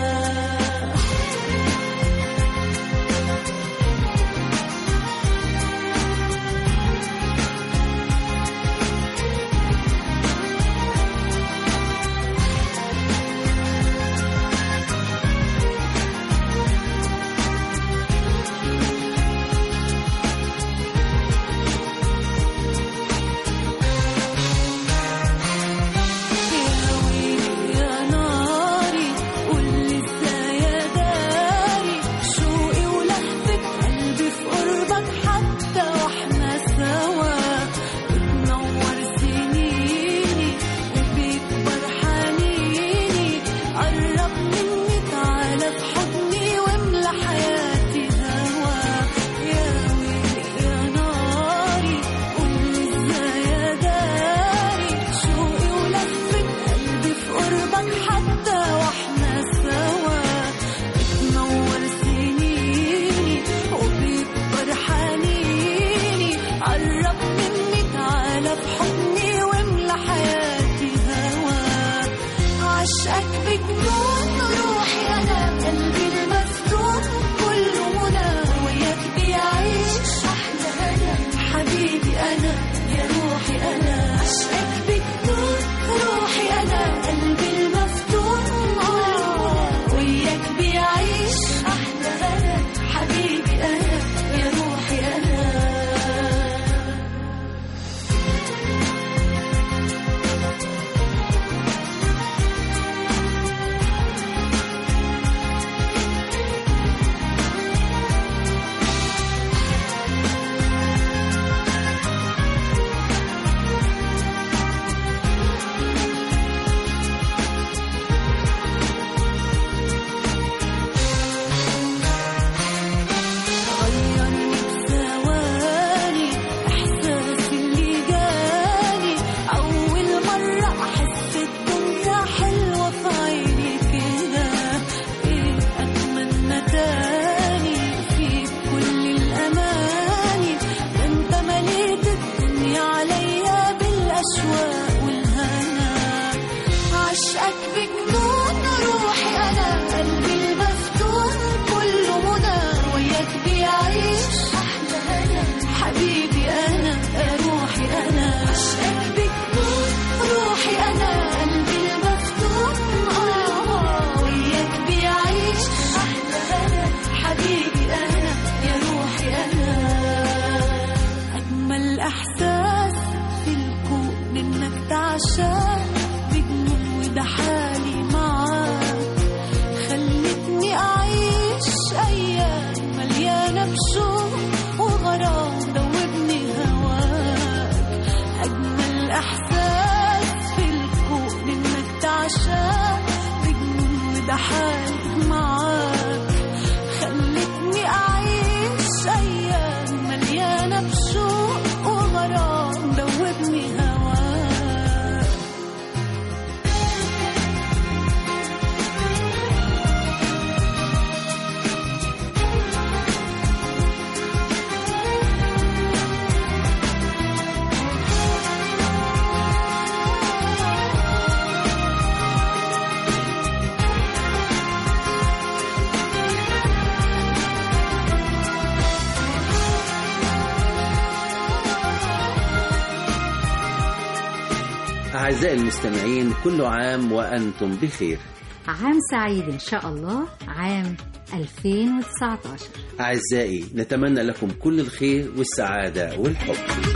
أعزائي المستمعين، كل عام وأنتم بخير. عام سعيد إن شاء الله، عام 2019. أعزائي، نتمنى لكم كل الخير والسعادة والحب.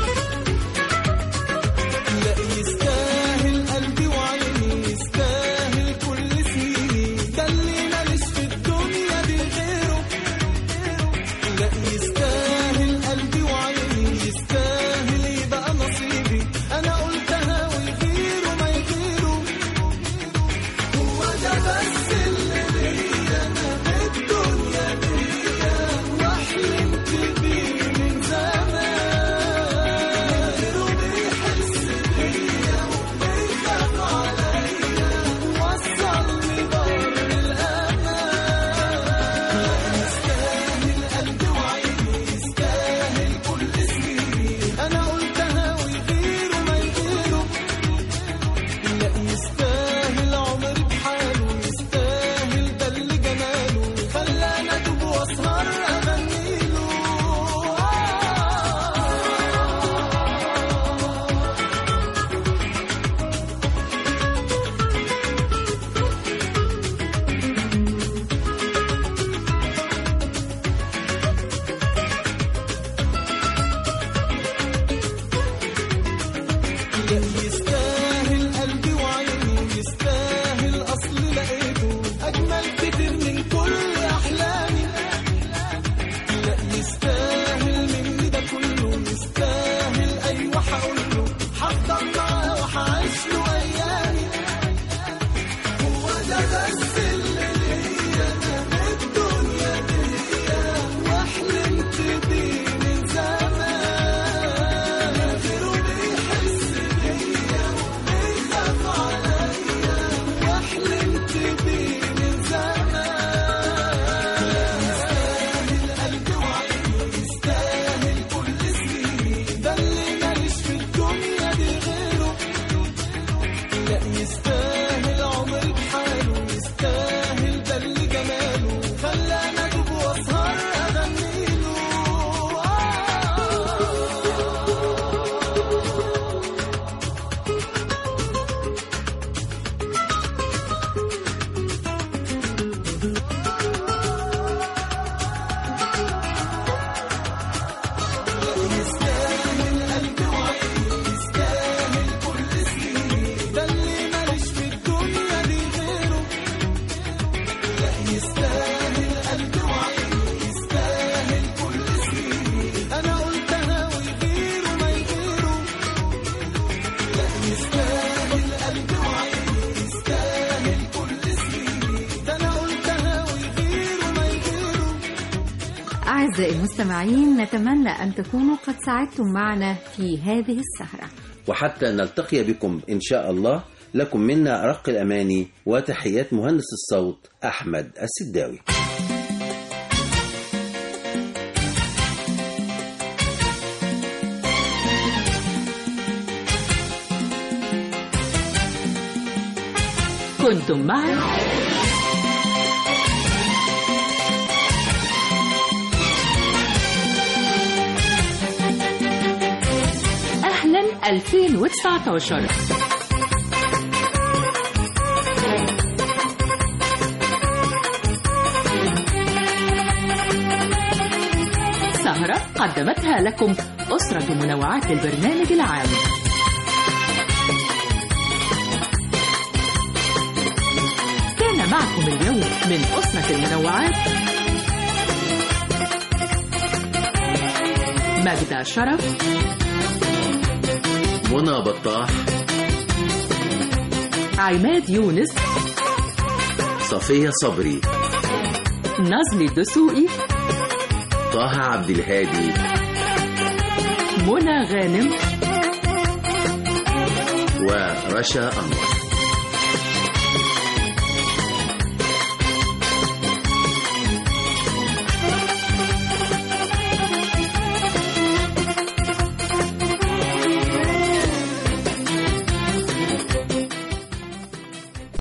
لا يستاهل قلبي وعيني، يستاهل كل سنيني، ده اللي ماليش في الدنيا دي غيره. لا يستاهل قلبي وعيني، يستاهل يبقى نصيبي. أنا قلتها ويغيره ما يغيره، هو ده بس اللي ليا أنا بالدنيا دي، وحلمت بيه من زمان. يستاهل قلبي وعيني، يستاهل أصل لقيته أجمل كتير من كل أحلامي. لا يستاهل مني ده كله، يستاهل أيوة هقوله، هفضل معاه وهعيش له أيامي. هو ده بس اللي ليا أنا بالدنيا دي، وحلمت بيه من زمان. يستاهل عمري بحاله، يستاهل ده اللي جماله خلاني أدوب وأسهر أغنيله. يستاهل قلبي وعيني، يستاهل كل سنيني، ده اللي ماليش في الدنيا دي غيره. لا يستاهل قلبي وعيني، يستاهل كل سنيني، أنا قلتها ويغيره ما يغيره. لا يستاهل قلبي وعيني، يستاهل كل سنيني، ده أنا قلتها ويغيره ما يغيره. أعزائي المستمعين، نتمنى أن تكونوا قد سعدتم معنا في هذه السهرة، وحتى نلتقي بكم إن شاء الله، لكم منا أرق الأماني وتحيات مهندس الصوت أحمد السداوي. كنتم مع أهلا 2019. سهرة قدمتها لكم أسرة منوعات البرنامج العام. كان معكم اليوم من أسرة المنوعات ماجدة شرف، منى بطاح، عماد يونس، صفية صبري، نزلي الدسوقي، طه عبد الهادي، منى غانم، ورشا أنور.